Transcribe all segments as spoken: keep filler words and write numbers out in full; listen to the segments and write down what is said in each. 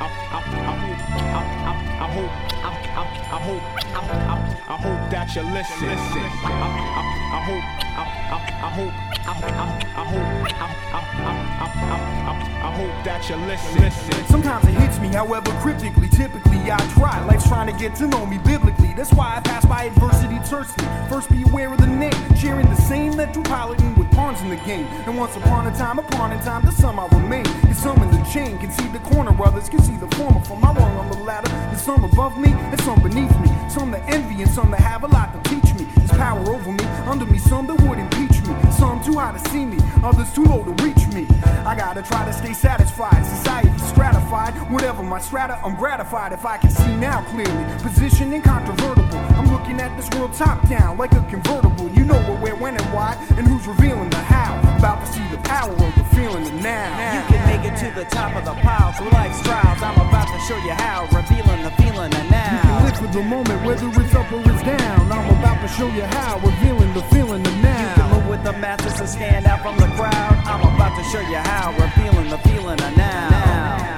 I hope, I, I, I hope, I, I, I hope that you listen. Listen. I, I, I hope, I, I, I hope, I, I, I hope, I, I, I, I, I, I hope that you listen. Listen. Sometimes it hits me, however cryptically. Typically, I try. Life's trying to get to know me biblically. That's why I pass by adversity tersely. First, be aware of the name, sharing the same metropolitan with pawns in the game. And once upon a time, upon a time, to some I remain. And some in the chain can see the corner, others can see the former. From my rung on the ladder, and some above me, and some beneath me. Some that envy, and some that have a lot to teach me. There's power over me, under me, some that would impeach me. Some too high to see me, others too low to reach me. I gotta try to stay satisfied, society stratified. Whatever my strata, I'm gratified if I can see now clearly. Position incontrovertible, I'm looking at this world top down like a convertible. You know what, where, when, and why, and who's revealing the how. About to see the power of the feeling the now. You can make it to the top of the pile through life's trials. I'm about to show you how, revealing the feeling the now. You can live for the moment, whether it's up or it's down. I'm about to show you how, revealing the feeling the now. You can move with the masses and stand out from the crowd. I'm about to show you how, revealing the feeling the now. now.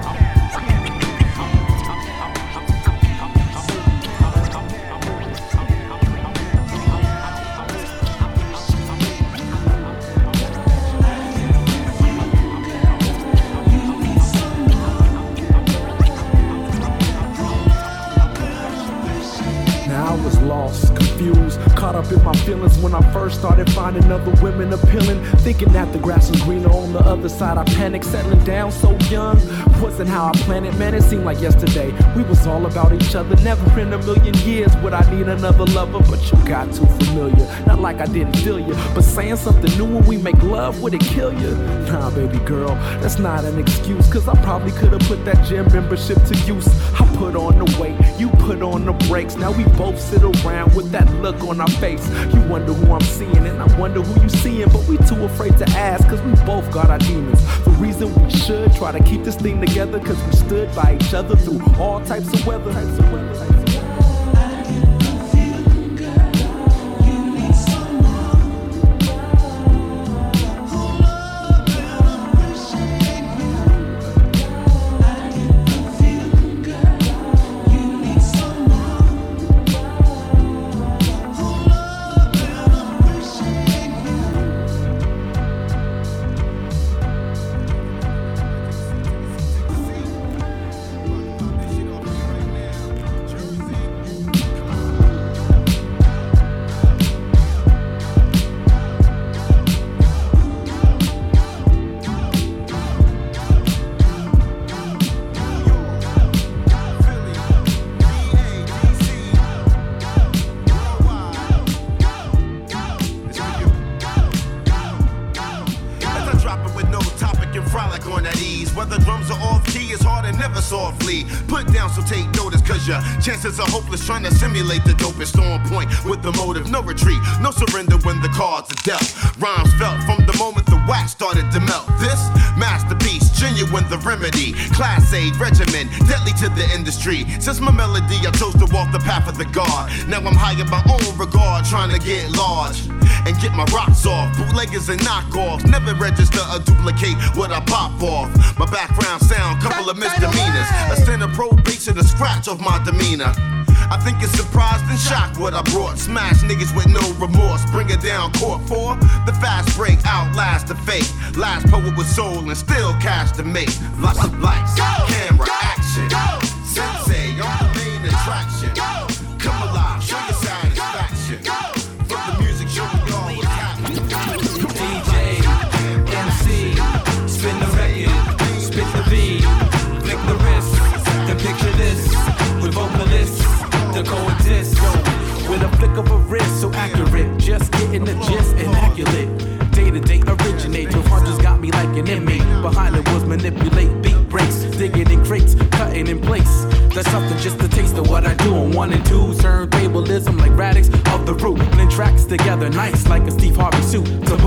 Lost, confused, caught up in my feelings when I first started finding other women appealing. Thinking that the grass was greener on the other side. I panicked, settling down so young. Wasn't how I planned it, man. It seemed like yesterday we was all about each other. Never in a million years would I need another lover, but you got too familiar. Not like I didn't feel you, but saying something new when we make love, would it kill you? Nah, baby girl, that's not an excuse, cause I probably could've put that gym membership to use. I put on the weight, you put on the brakes. Now we both sit around with that look on our face. You wonder who I'm seeing, and I wonder who you seeing, but we too afraid to ask, cause we both got our demons. The reason we should try to keep this thing together, cause we stood by each other through all types of weather. Types of weather, types of weather. Chances are hopeless trying to simulate the dopest on point with the motive, no retreat, no surrender when the cards are dealt. Rhymes felt from the moment the wax started to melt. This masterpiece, genuine the remedy, class A regimen, deadly to the industry. Since my melody, I chose to walk the path of the God. Now I'm high in my own regard, trying to get large and get my rocks off. Bootleggers and knockoffs, never register or duplicate what I pop off. My background sound, couple of misdemeanors, a sin of probation, a scratch off my demeanor. I think it's surprised and shocked what I brought. Smash niggas with no remorse, bring it down court for the fast break, outlast the fake. Last poet with soul and still cash to make. Lots of lights, camera, action. Sensei on the main attraction. Come alive, show your satisfaction. From the music, show me all what's happening. D J, M C, spin the record, spit the beat, flick the wrist, then picture this with vocalists to coexist. With a flick of a wrist, so accurate, just getting the gist, immaculate. Day to day originate, your heart just got me like an inmate. Behind it was manipulate, beat breaks, digging in crates, cutting in place. That's something just a taste of what I do on one and two. Turntablism like radix of the root, blend tracks together nice like a Steve Harvey suit. To boot,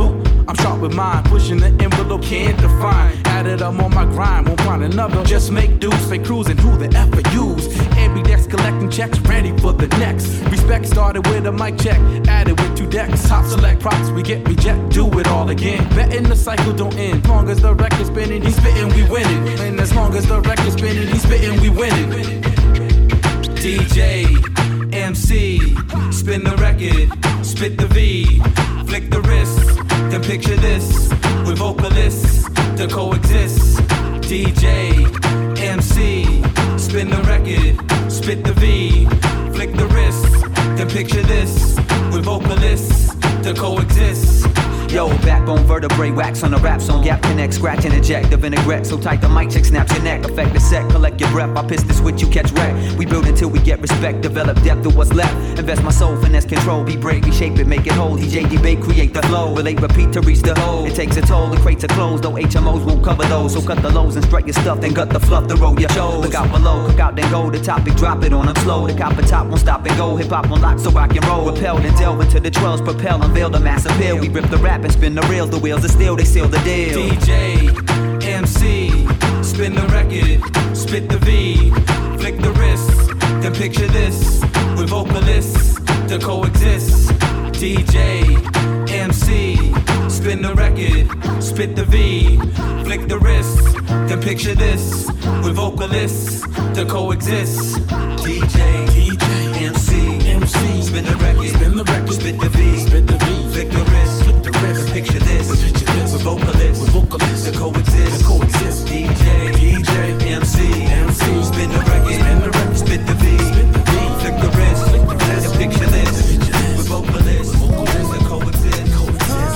I'm sharp with mine, pushing the envelope, can't define. Added up on my grind, won't find another. Just make do, stay cruising, who the F for use? Ambidex collecting checks, ready for the next. Respect started with a mic check, added with two decks. Top select props, we get reject, do it all again. Betting the cycle don't end. As long as the record's spinning, he's spitting, we winning. And as long as the record's spinning, he's spitting, we winning. D J, M C, spin the record, spit the V, flick the wrist, then picture this, with vocalists to coexist. D J, M C, spin the record, spit the V, flick the wrist, then picture this, with vocalists to coexist. Yo, backbone vertebrae, wax on a rap song, gap connect, scratch and eject the vinaigrette. So tight the mic check snaps your neck, affect the set, collect your breath. I piss the switch, you catch wreck. We build until we get respect, develop depth of what's left. Invest my soul, finesse control, be break, reshape it, make it whole. D J debate, create the flow, relate, repeat to reach the hole. It takes a toll, the crates are closed, though H M Os won't cover those. So cut the lows and strike your stuff, then gut the fluff to roll your show. Look out below, cook out then go, the topic drop it on them slow. The copper top won't stop and go, hip hop on lock so rock and roll. Repel and delve into the twelves, propel, unveil the mass appeal. We rip the rap and spin the reels, the wheels are steel, they seal the deal. D J, M C, spin the record, spit the V, flick the wrist, then picture this, with vocalists to coexist. D J, M C, spin the record, spit the V, flick the wrist, then picture this, with vocalists to coexist. D J, D J, M C, M C, spin the record, spin the record, spit the V, spit the V, flick the wrist, flick the wrist, then picture this, picture this, with vocalists, with vocalists to coexist, to coexist. D J, D J, M C, M C, spin the record, spin the record, spit the V, spit the V, flick the wrist, flick the wrist, then picture this, with vocalists, with vocalists to coexist, coexist.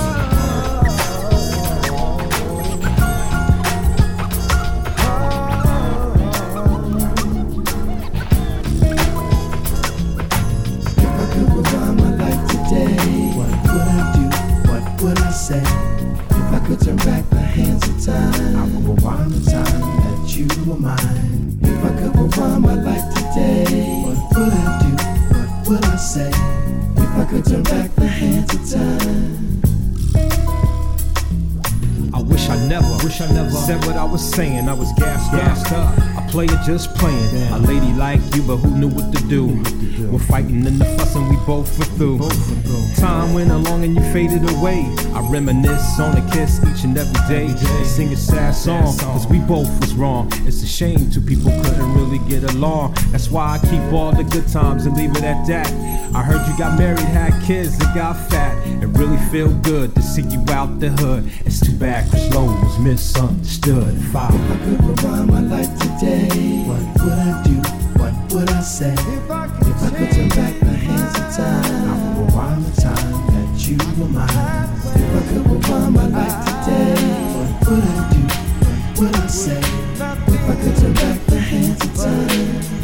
Say, if I could turn back the hands of time, I would rewind the time that you were mine. If I could rewind my life today, what would I do? What would I say? If I could turn back the hands of time. I wish I never, wish I never said what I was saying. I was gassed, gassed up. I play it just playing. Damn. A lady like you, but who knew what to do? What to do. We're fighting and the fussing, we both were through. Both were through. Time went along and you faded away. I reminisce on a kiss each and every day. Every day. Sing a sad song, sad song, cause we both was wrong. It's a shame two people couldn't really get along. That's why I keep all the good times and leave it at that. I heard you got married, had kids, and got fat. It really feel good to see you out the hood. It's too bad Chris Lowe was misunderstood. If I, if I could rewind my life today, what would I do? What would I say? If I could, if I could turn back the hands of time, I would rewind the time that you were mine. If I could rewind my life today, what would I do? What would I say? If I could turn back the hands of time.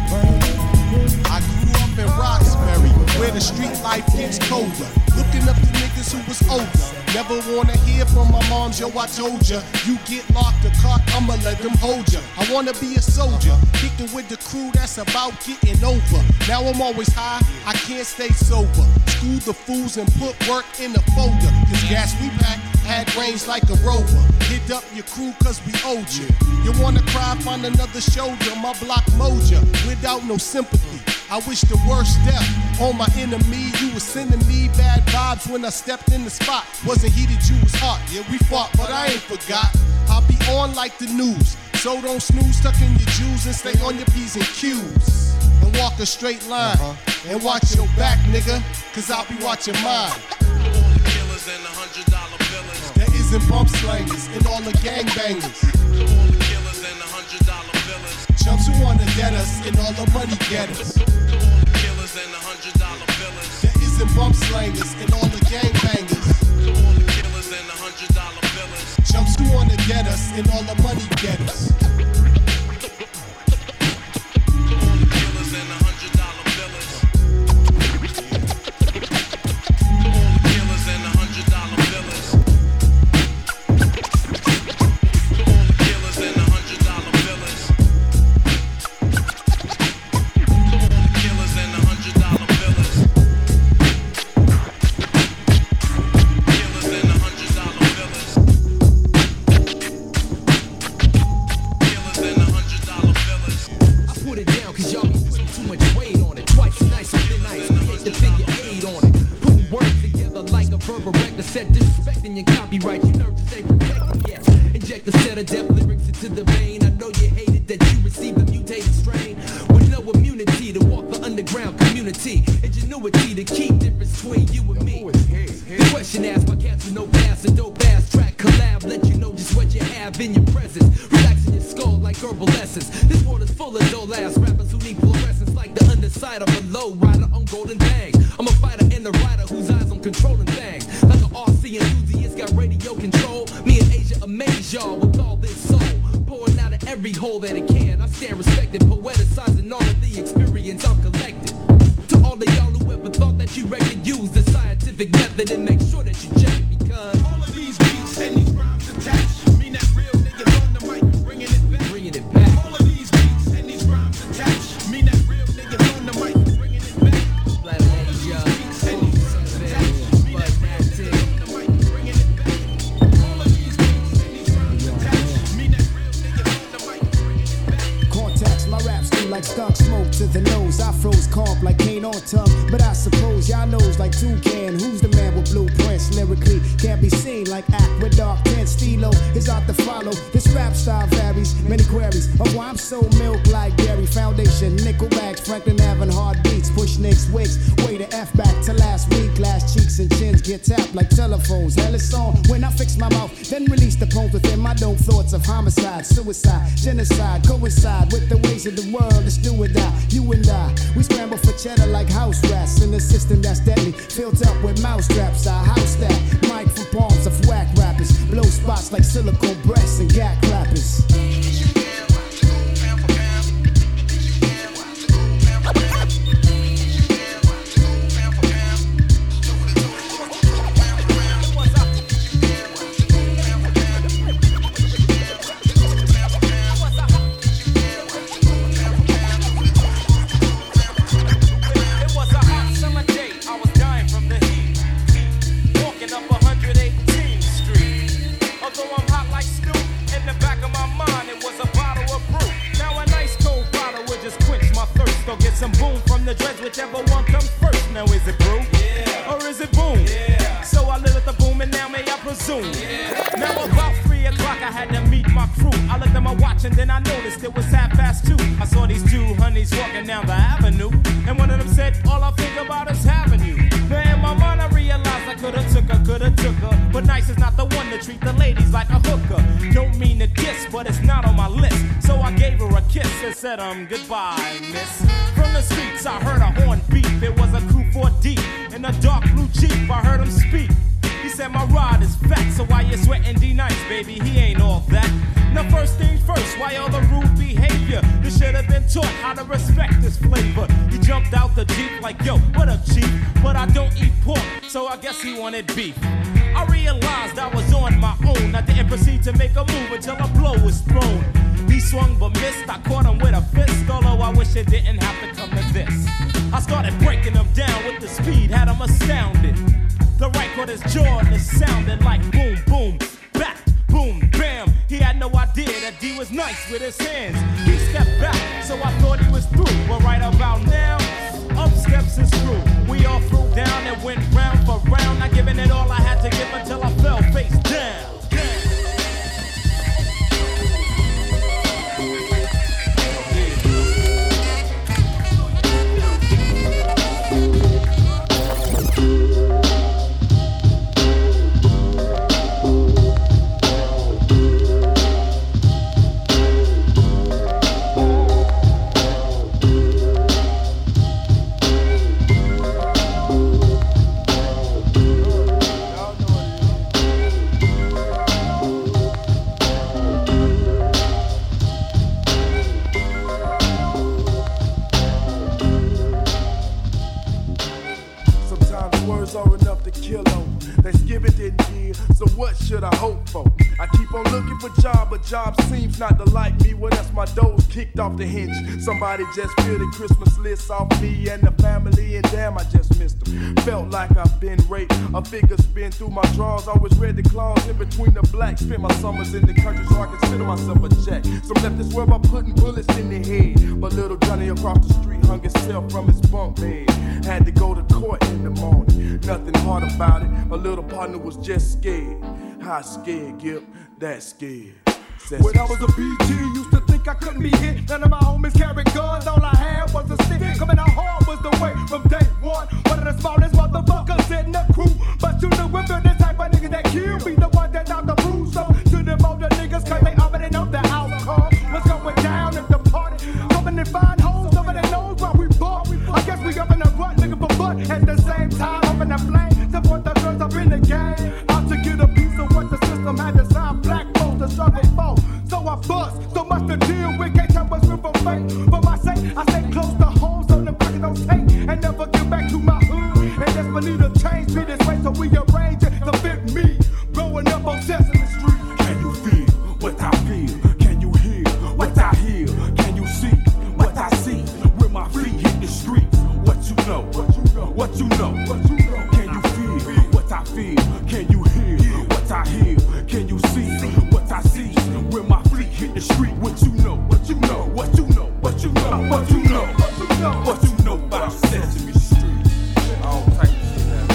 I grew up in Roxbury, where the street life gets colder. Looking up to niggas who was older. Never wanna hear from my moms, yo, I told ya. You get locked or caught, I'ma let them hold ya. I wanna be a soldier, kicking with the crew that's about getting over. Now I'm always high, I can't stay sober. School the fools and put work in the folder. Cause gas we pack had range like a rover. Hit up your crew cause we owed you. You wanna cry, find another shoulder. My block moja, without no sympathy. I wish the worst death on my enemy. You was sending me bad vibes when I stepped in the spot. Wasn't heated, you was hot. Yeah, we fought, but I ain't forgot. I'll be on like the news. So don't snooze, tuck in your jewels and stay on your P's and Q's. And walk a straight line. Uh-huh. And watch your back, nigga, cause I'll be watching mine. All the killers and the hundred dollar billers. There isn't bump slangers and all the gangbangers. All the killers and the hundred dollar billers. Chumps who wanna get us and all the money getters. All the killers and the hundred dollar billers. There isn't bump slangers and all the gangbangers. All the killers and the hundred dollar billers. Chumps who wanna get us and all the money getters. All the killers and the hundred dollar billers. All the killers and the hundred dollar billers. All the killers and the hundred dollar billers. All the killers and the hundred dollar billers. erect, a set disrespecting your copyright. You nerve to stay protected, yes. Inject a set of death lyrics into the vein. I know you hate it that you receive a mutated strain with no immunity to walk the underground community. Ingenuity to keep difference between you and me. The question asked by cats with no pass, a dope ass track collab. Let you know just what you have in your presence. Relaxing your skull like herbal essence. This world is full of dull ass rappers who need fluorescence like the underside of a low rider on golden bangs. I'm a fighter and a writer whose eyes on controlling things. Like an R C enthusiast got radio control. Me and Asia amaze y'all with all this soul. Pouring out of every hole that it can. I stand respected, poeticizing all of the experience I've collected. To all of y'all who ever thought that you could use the scientific method and make sure that you check it, because all of these beats and these rhymes attached mean that real niggas on the mic bringing it back. Bringing it back. All of these beats and these rhymes attached mean that real niggas on the mic bringing it back. Black Asia, and these rhymes attached mean that real niggas on the mic bringing it back. All of these beats and these rhymes attached mean that real niggas on the mic bringing it back. Cortex, my raps do like skunk smoke to the nose. I froze comp like Kane on tongue, but I suppose y'all knows like Toucan. Who's the man with blueprints? Lyrically can't be seen like Aqueduct. Ten Stilo is out to follow. This rap style varies, many queries of why I'm so milk like dairy. Foundation, Nickelback, Franklin having hard beats. Push Nick's wigs, way to F back to last week. Last cheeks and chins get tapped like telephones. Hell it's on when I fix my mouth, then release the poems within my dope thoughts of homicide, suicide, genocide, coincide with the ways of the world. Let's do it, die. You and I, we scramble for cheddar like house rats in a system that's deadly, filled up with mouse traps. I house that mic from palms of whack rappers, blow spots like silicone breasts and gat clappers. Some boom from the dreads, whichever one comes first. Now is it brew? Yeah. Or is it boom? Yeah. So I live at the boom and now may I presume? Yeah. Now about three o'clock I had to meet my crew. I looked at my watch and then I noticed it was half past two. I saw these two honeys walking down the avenue, and one of them said, all I think about is having you. Now in my mind I realized I coulda took her, coulda took her, but nice is not the one to treat the ladies like a hooker. Don't mean to diss, but it's not on my list. So I gave her a kiss and said, um, goodbye, miss. From the streets I heard a horn beep. It was a crew four deep in a dark blue Jeep. I heard him speak. He said my rod is fat, so why you sweating D-Nice, baby? He ain't all that. Now first things first, why all the rude behavior? You should have been taught how to respect this flavor. He jumped out the Jeep like, yo, what up, Chief? But I don't eat pork, so I guess he wanted beef. I realized I was on my own. I didn't proceed to make a move until a blow was thrown. He swung but missed, I caught him with a fist. Although I wish it didn't have to come to this. I started breaking him down with the speed, had him astounded. The right caught his jaw and it sounded like boom, boom, back, boom, bam. He had no idea that D was nice with his hands. He stepped back, so I thought he was through. But right about now, up steps his crew. We all threw down and went round for round, not giving it all I had to give until I fell face down. Job seems not to like me, well that's my doors kicked off the hinge. Somebody just peeled the Christmas list off me and the family, and damn I just missed them. Felt like I've been raped, a figure spin through my drawers. Always read the claws in between the blacks. Spent my summers in the country so I consider myself a jack. Some left this world by putting bullets in their head, but little Johnny across the street hung himself from his bunk bed. Had to go to court in the morning. Nothing hard about it. My little partner was just scared. How scared, Gip? That scared. Says when I was a B G, used to think I couldn't be hit. None of my homies carried guns, all I had was a stick. Coming out hard was the way from day one. One of the smallest motherfuckers in the crew. But you knew we're the type of niggas that kill. Be the one that out the bruise. So to them older niggas, cause they already know the outcome. What's going down at the party? Hoping to find holes, nobody knows why we bought. I guess we up in the rut, looking for butt. At the same time, up in the flame. Support the girls up in the game. Out to get a piece of what the system had to sign. Black folks to struggle for. So I bust, so much to deal with. Can't tell what's real from fake. For my sake, I stay close to home so the pockets don't take. And never get back to my hood. And that's for need to change me this way, so we arrange it to fit me. Growing up on Sesame Street. Can you feel what I feel? Can you hear what I hear? Can you see what I see? When my feet hit the streets, what you know? What you know? What you know? What you know? Can you feel what I feel? Can you hear what I hear? Can you see what I see? When my feet hit the street, what you know? What you know? What you know? What you know? What you know? What you know? What you know about Sesame Street? All types of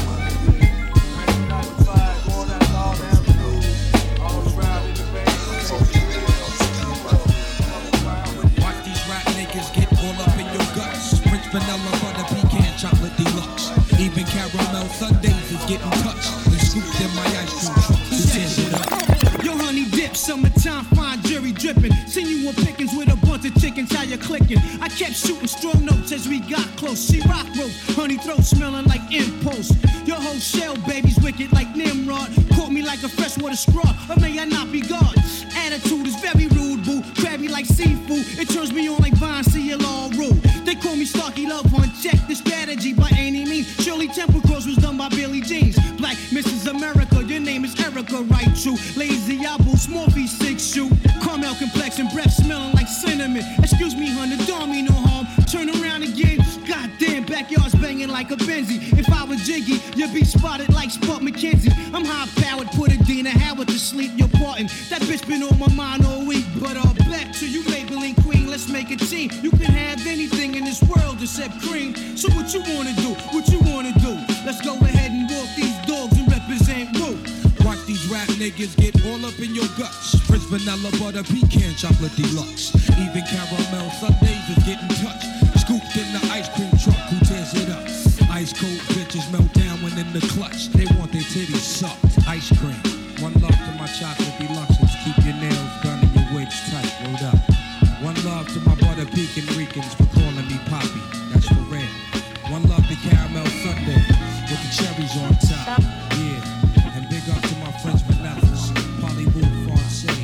vanilla butter pecan chocolate deluxe. Even caramel sundaes is getting touched and scooped in my ice cream truck. Who tears it up? Yo, honey dip, summertime, fine jury dripping. Seen you on pickings with a bunch of chickens, how you clicking? I kept shooting strong notes as we got close. She rock rope, honey throat smelling like impulse. Your whole shell, baby's wicked like Nimrod. Caught me like a freshwater straw, or may I not be God? Attitude is very rude, boo. Crabby like seafood. It turns me on like Vine, see you all rule. They call me Starkey Love Hunt. Check the strategy by any means. Shirley Temple Cross was done by Billy Jeans. Black Missus America, your name is Erica, right? True. Lazy apple, small feet, six shoe. Caramel complexion, breath smelling like cinnamon. Excuse me, honey, don't mean no harm. Turn around again. Goddamn, backyard's banging like a Benzie. If I was Jiggy, you'd be spotted like Spot McKenzie. I'm high powered, put a Dina Howard to sleep. You're parting. That bitch been on my mind all week. But uh, back to you, Maybelline Queen. Let's make a team. You can have anything in this world except cream. So what you wanna do? What you wanna do? Let's go ahead and walk these dogs and represent Woo. Watch these rap niggas get all up in your guts. French vanilla butter pecan chocolate deluxe. Even caramel sundaes is getting touched. Scooped in the ice cream truck. Who tears it up? Ice cold bitches melt down when in the clutch. They want their titties sucked. Ice cream. One love to my chocolate deluxes. Keep your nails done and your wigs tight. Rolled up. One love to my butter pecan Ricans for calling me Poppy. That's for real. One love to caramel sundae with the cherries on top. Yeah. And big up to my French vanillas. Hollywood Francais.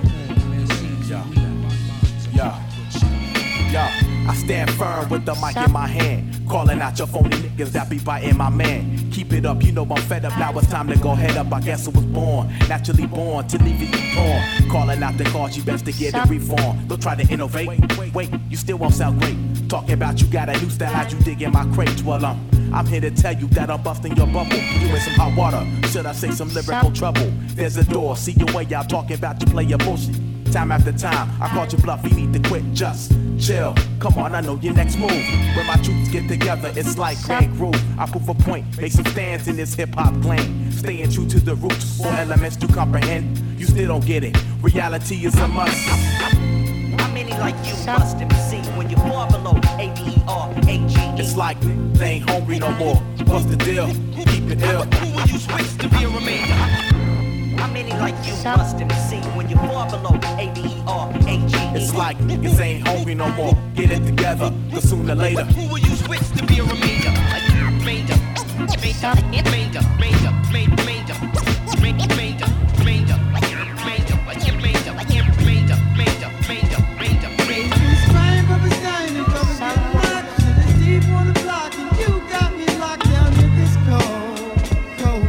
Yeah. Yeah. I stand firm with the mic in my hand. Calling out your phony niggas that be biting my man. Keep it up, you know I'm fed up. Now it's time to go head up. I guess I was born, naturally born to leave it torn. Calling out the cause, you best to get it reformed. Don't try to innovate. Wait, wait, you still won't sound great. Talking about you got a new style, how'd you dig in my crates? Well, um, I'm here to tell you that I'm busting your bubble. You in some hot water, should I say some lyrical trouble? There's a door, see your way out talking about you play your bullshit. Time after time, I called you bluff, you need to quit, just chill. Come on, I know your next move. When my troops get together, it's like Grand Groove. I prove a point, make some stands in this hip-hop lane. Staying true to the roots, four elements to comprehend. You still don't get it, reality is a must. How many like you must be seen when you're far below A B E R A G E? It's like they ain't hungry no more. What's the deal? Keep it ill. Who will you switch to be a remainder? How many like you must be seen when you're far below A B E R A G E? It's like niggas ain't hungry no more. Get it together, cause sooner or later. Who will you switch to be a remainder? Remainder, remainder, remainder, remainder, remainder, remainder, remainder, remainder, remainder, remainder, remainder, remainder, remainder. It's fine, but it's dying and brothers getting rocked. It's deep on the block and you got me locked down in this cold, cold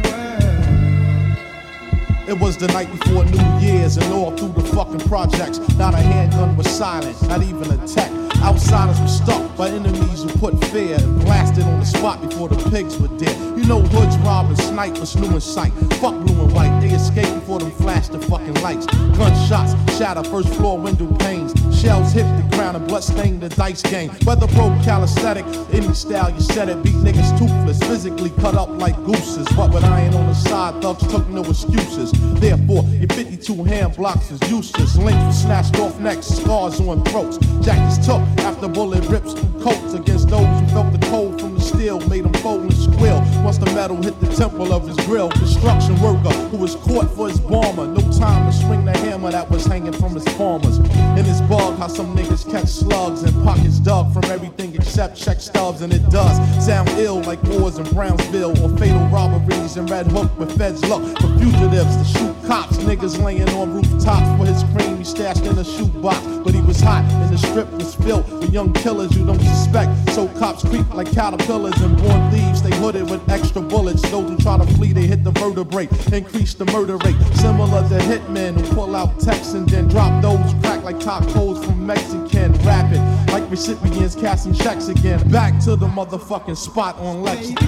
world. It was the night before New Year's and all through the fucking projects. Not a handgun was silent, not even a tech. Outsiders were stuck by enemies who put fear and blasted on the spot before the pigs were dead. You know hoods robbing, snipers, new in sight. Fuck blue and white, they escape before them flash the fucking lights. Gunshots shatter first floor window panes. Shells hit the ground and blood stain the dice game. Whether pro calisthenic, any style you said it, beat niggas toothless, physically cut up like gooses. What with iron on the side, thugs took no excuses. Therefore, your fifty-two hand blocks is useless. Links were snatched off necks, scars on throats. Jackets took after bullet rips through coats against those who felt the cold from the steel, made them fold and squeal. Once the metal hit the temple of his grill, construction worker who was caught for his bomber. No time to swing the hammer that was hanging from his farmers. In his bug, how some niggas catch slugs and pockets dug from everything except check stubs, and it does sound ill like wars in Brownsville or fatal robberies in Red Hook where feds look for fugitives to shoot cops. Niggas laying on rooftops for his cream he stashed in a shoebox, but he was hot and the strip was filled with young killers you don't suspect. So cops creep like caterpillars and born thieves. They hooded with extra bullets. Those who try to flee, they hit the vertebrae, increase the murder rate. Similar to hitmen who pull out texts and then drop those crack like tacos from Mexican. Rapid like recipients casting checks again. Back to the motherfucking spot on Lexington.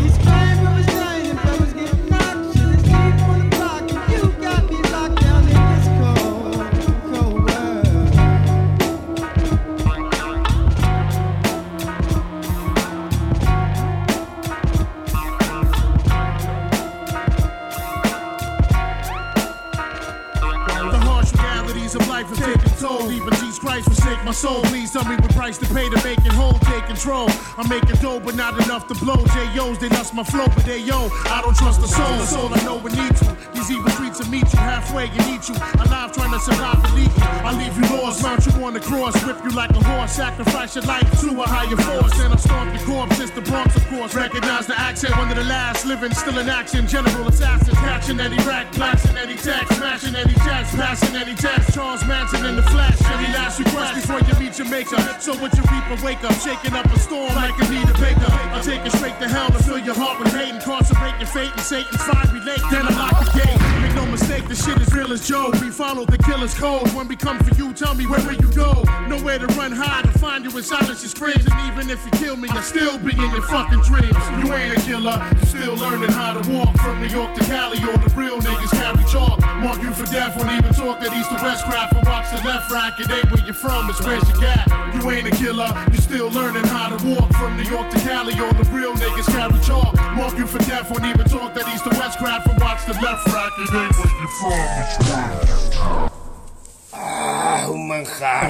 Even Jesus Christ forsake my soul. Please tell me what price to pay to make it whole. Take control. I'm making dough, but not enough to blow. J O's, they lust my flow, but they yo, I don't trust the soul. The soul I know we need to. These evil streets will meet you halfway and eat you. Alive trying to survive the leak. I leave you lost, mount you on the cross, whip you like a horse, sacrifice your life to a higher force. Then I stomp your corpse. It's the Bronx, of course. Recognize the accent, one of the last living, still in action. General assassins, catching any rack, blasting any text, smashing any checks, passing any text. Charles Manson in the flesh. Any last request before you meet your maker. So what you reap and wake up, shaking up a storm like Anita Baker. I'll take it straight to hell to fill your heart with hate, incarcerate your fate in Satan's fiery lake. Then I lock the gate. Make no mistake, the shit is real as Joe. We follow the killer's code. When we come for you, tell me where will you go? Nowhere to run, hide, to find you in silence your screams. And even if you kill me, I'll still be in your fucking dreams. You ain't a killer, you still learning how to walk. From New York to Cali, all the real niggas carry chalk. Mark you for death, won't even talk that east to west crap. And watch the left rack, it ain't where you're from, it's where's you got. You ain't a killer, you still learning how to walk. From New York to Cali, all the real niggas carry chalk. Mark you for death, won't even talk that east to west crap. And watch the left rack, it ain't where you're from, it's where. Ah, un manjar.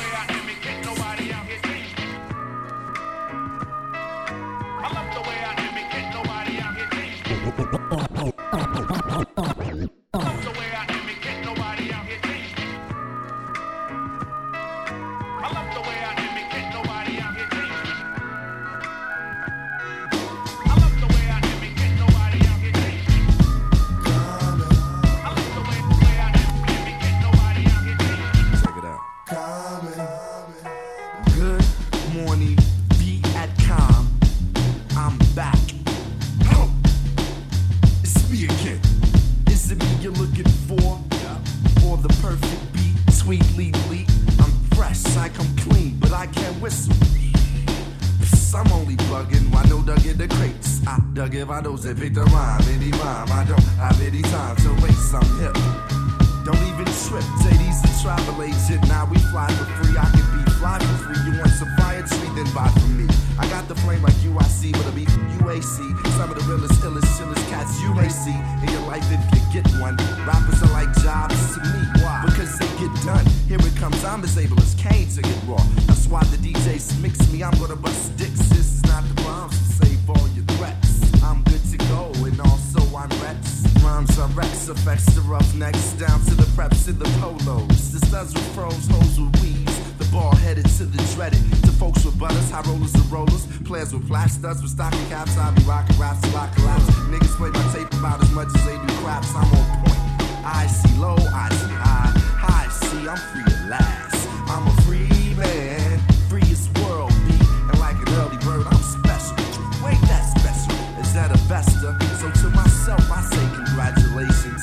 Vados and pick the rhyme, any rhyme. I don't have any time to waste. I'm hip. Don't even trip. Say these a travel agent. Now we fly for free. I can be fly for free. You want some fire tree, then buy from me. I got the flame like U I C, but it'll be from U A C. Some of the realest, illest, chillest cats you may see in your life if you get one. Rappers are like jobs to me. Why? Because they get done. Here it comes. I'm as able as Kane to get raw. That's why the D Js mix me. I'm gonna bust dicks. This is not the bombs to save all your threats. I'm good to go, and also I'm reps. Rhymes are Rex, effects the roughnecks, down to the preps and the polos. The studs with froze, hoes with weaves. The ball headed to the dreaded. To folks with butters, high rollers and rollers. Players with flash studs with stocking caps. I be rocking raps till I collapse. Niggas play my tape about as much as they do craps. I'm on point. I see low, I see high. High see, I'm free at last. I'm a free man, free as world beat. And like an early bird, I'm special. Wait, that's special. That a bester, so to myself I say congratulations.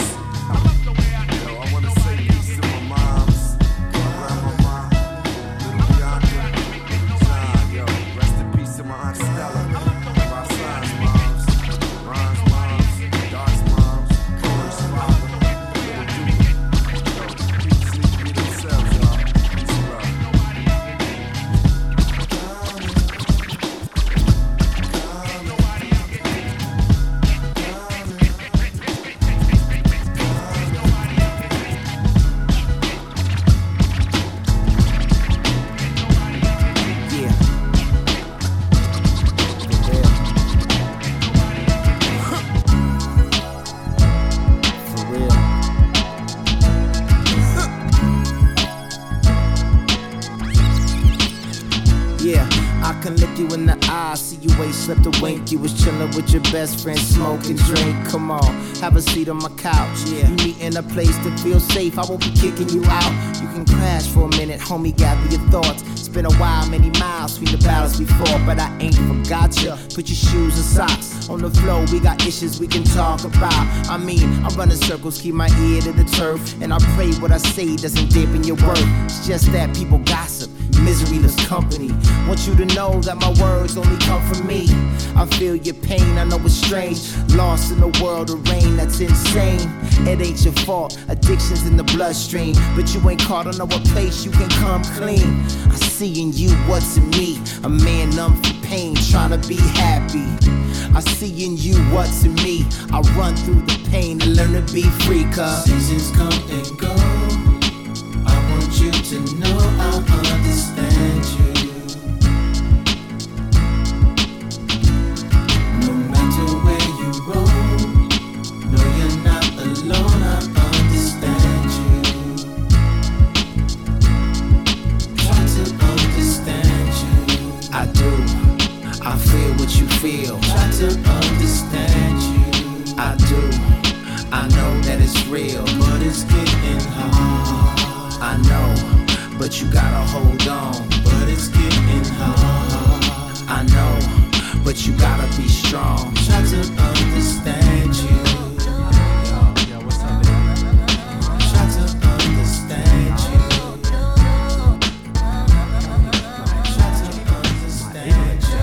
Yo, I wanna say peace to my moms, my grandmama, little Bianca, I see you ain't slipped a wink. You was chillin' with your best friend, smoking drink. Come on, have a seat on my couch. Yeah. You meet in a place to feel safe. I won't be kicking you out. You can crash for a minute, homie. Gather your thoughts. It's been a while, many miles between the battles we fought, but I ain't forgot you. Put your shoes and socks on the floor. We got issues we can talk about. I mean, I'm running circles, keep my ear to the turf, and I pray what I say doesn't dampen your worth. It's just that people gossip, miseryless company. Want you to know that my words only come from me. I feel your pain, I know it's strange. Lost in a world of rain that's insane. It ain't your fault, addiction's in the bloodstream, but you ain't caught on a place you can come clean. I see in you what's in me, a man numb for pain, trying to be happy. I see in you what's in me, I run through the pain and learn to be free, cause seasons come and go. I want you to know I understand you. No matter where you roam, no, you're not alone, I understand you. Try to understand you. I do, I feel what you feel. Try to understand you. I do, I know that it's real, but it's getting hard. I know, but you gotta hold on. But it's getting hard. I know, but you gotta be strong. Try to understand you. Try to understand you. Try to understand you.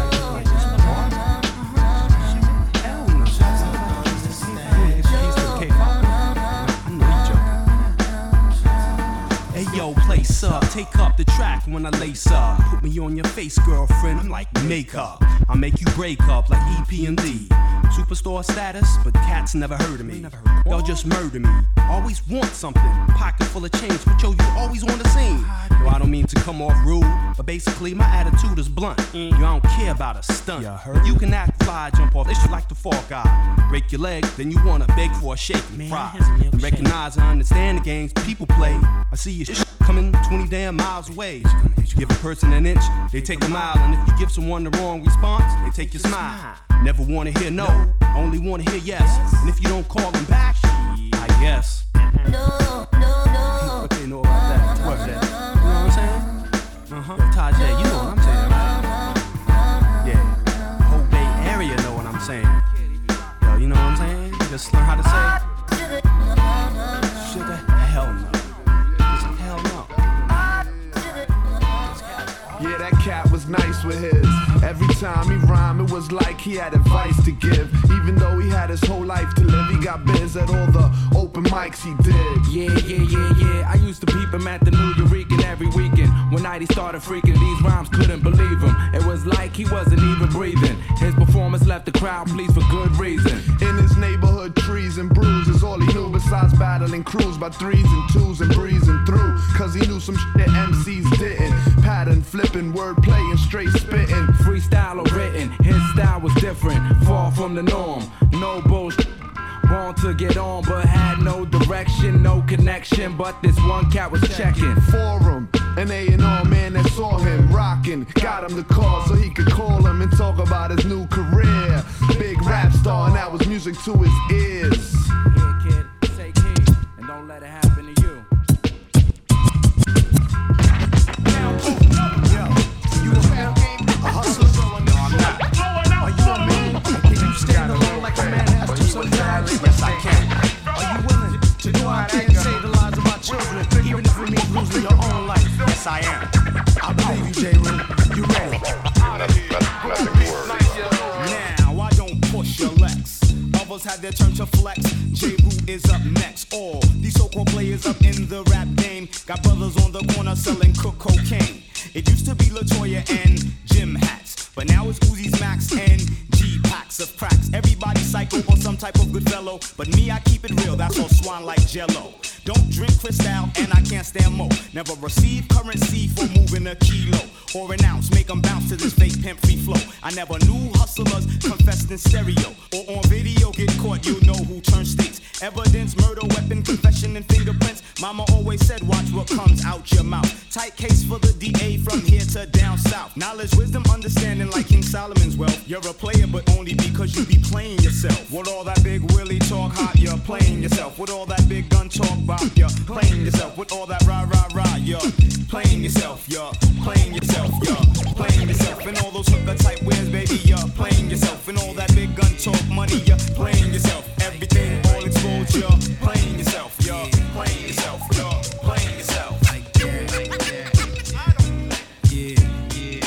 Yo, place up, take up the track when I lace up. Put me on your face, girlfriend, I'm like makeup. I make you break up like E P M D. Superstar status, but cats never heard of me. They'll just murder me. Always want something, pocket full of change, but yo, you always on the scene. No, I don't mean to come off rude, but basically my attitude is blunt. You don't care about a stunt. You can act fly, jump off, it's like the fall guy. Break your leg, then you wanna beg for a shake and fry. And recognize and understand the games people play. I see your shit coming twenty damn miles away. Give a person an inch, they take a mile, and if you give someone the wrong response, they take your smile. Never wanna hear no, only wanna hear yes. And if you don't call them back, I guess. No, no, no. What they know about that? What's that? You know what I'm saying? Uh-huh. Yo, Tajay, you know what I'm saying, right? Yeah. Whole Bay Area know what I'm saying. Yo, you know what I'm saying? Just learn how to say sugar. Hell no. Hell no. Yeah, that cat was nice with his. Every time he rhymed, it was like he had advice to give. Even though he had his whole life to live, he got biz at all the open mics he did. Yeah, yeah, yeah, yeah. I used to peep him at the New Eurekan every weekend. One night he started freaking, these rhymes couldn't believe him. It was like he wasn't even breathing. His performance left the crowd pleased for good reason. In his neighborhood, trees and bruises, all he knew besides battling crews by threes and twos and breezing through. Cause he knew some shit that M Cs didn't. Pattern flipping, wordplay and straight spitting. Freestyle or written, his style was different, far from the norm. No bullshit. Born to get on, but had no direction, no connection. But this one cat was checking for him. An A and R man that saw him rocking, got him the call so he could call him and talk about his new career. Big rap star, and that was music to his ears. Here, kid, take heed, and don't let it happen to you. Now, yo, you a fan? A hustler? No, I'm not. Are you a man? Can you stand alone like a man has to sometimes? Yes, I can. Are you willing to go out there and save the lives of our children, even if it means losing your own life? Yes, I am. I believe you, J-Rin. You ready? Now, I don't push your Lex. Others had their turn to flex. J-Root is up next. All these so-called players up in the rap game got brothers on the corner selling cook cocaine. It used to be LaToya and Jim hats, but now it's Uzi's Max and G-packs of cracks. Everybody psycho or some type of good fellow, but me, I keep it real, that's all swan like Jello. Don't drink Cristal and I can't stand mo. Never receive currency for moving a kilo or an ounce, make them bounce to this fake pimp free flow. I never knew hustlers confessed in stereo or on video. Get caught, you know who turns states. Evidence, murder, weapon, confession, and fingerprints. Mama always said, watch what comes out your mouth. Tight case for the D A from here to down south. Knowledge, wisdom, understanding like King Solomon's well. You're a player, but only because you be playing yourself. With all that big willy talk hot, you're playing yourself. With all that big gun talk bop, you're playing yourself. With all that rah rah rah, you're playing yourself. You're playing yourself. You're playing yourself. And all those hooker type wears, baby, you're playing yourself. And all that big gun talk money, you're playing yourself. Everything all exposed, you're playing yourself. You're playing yourself. You're playing yourself. Like that, like that. Yeah, yeah,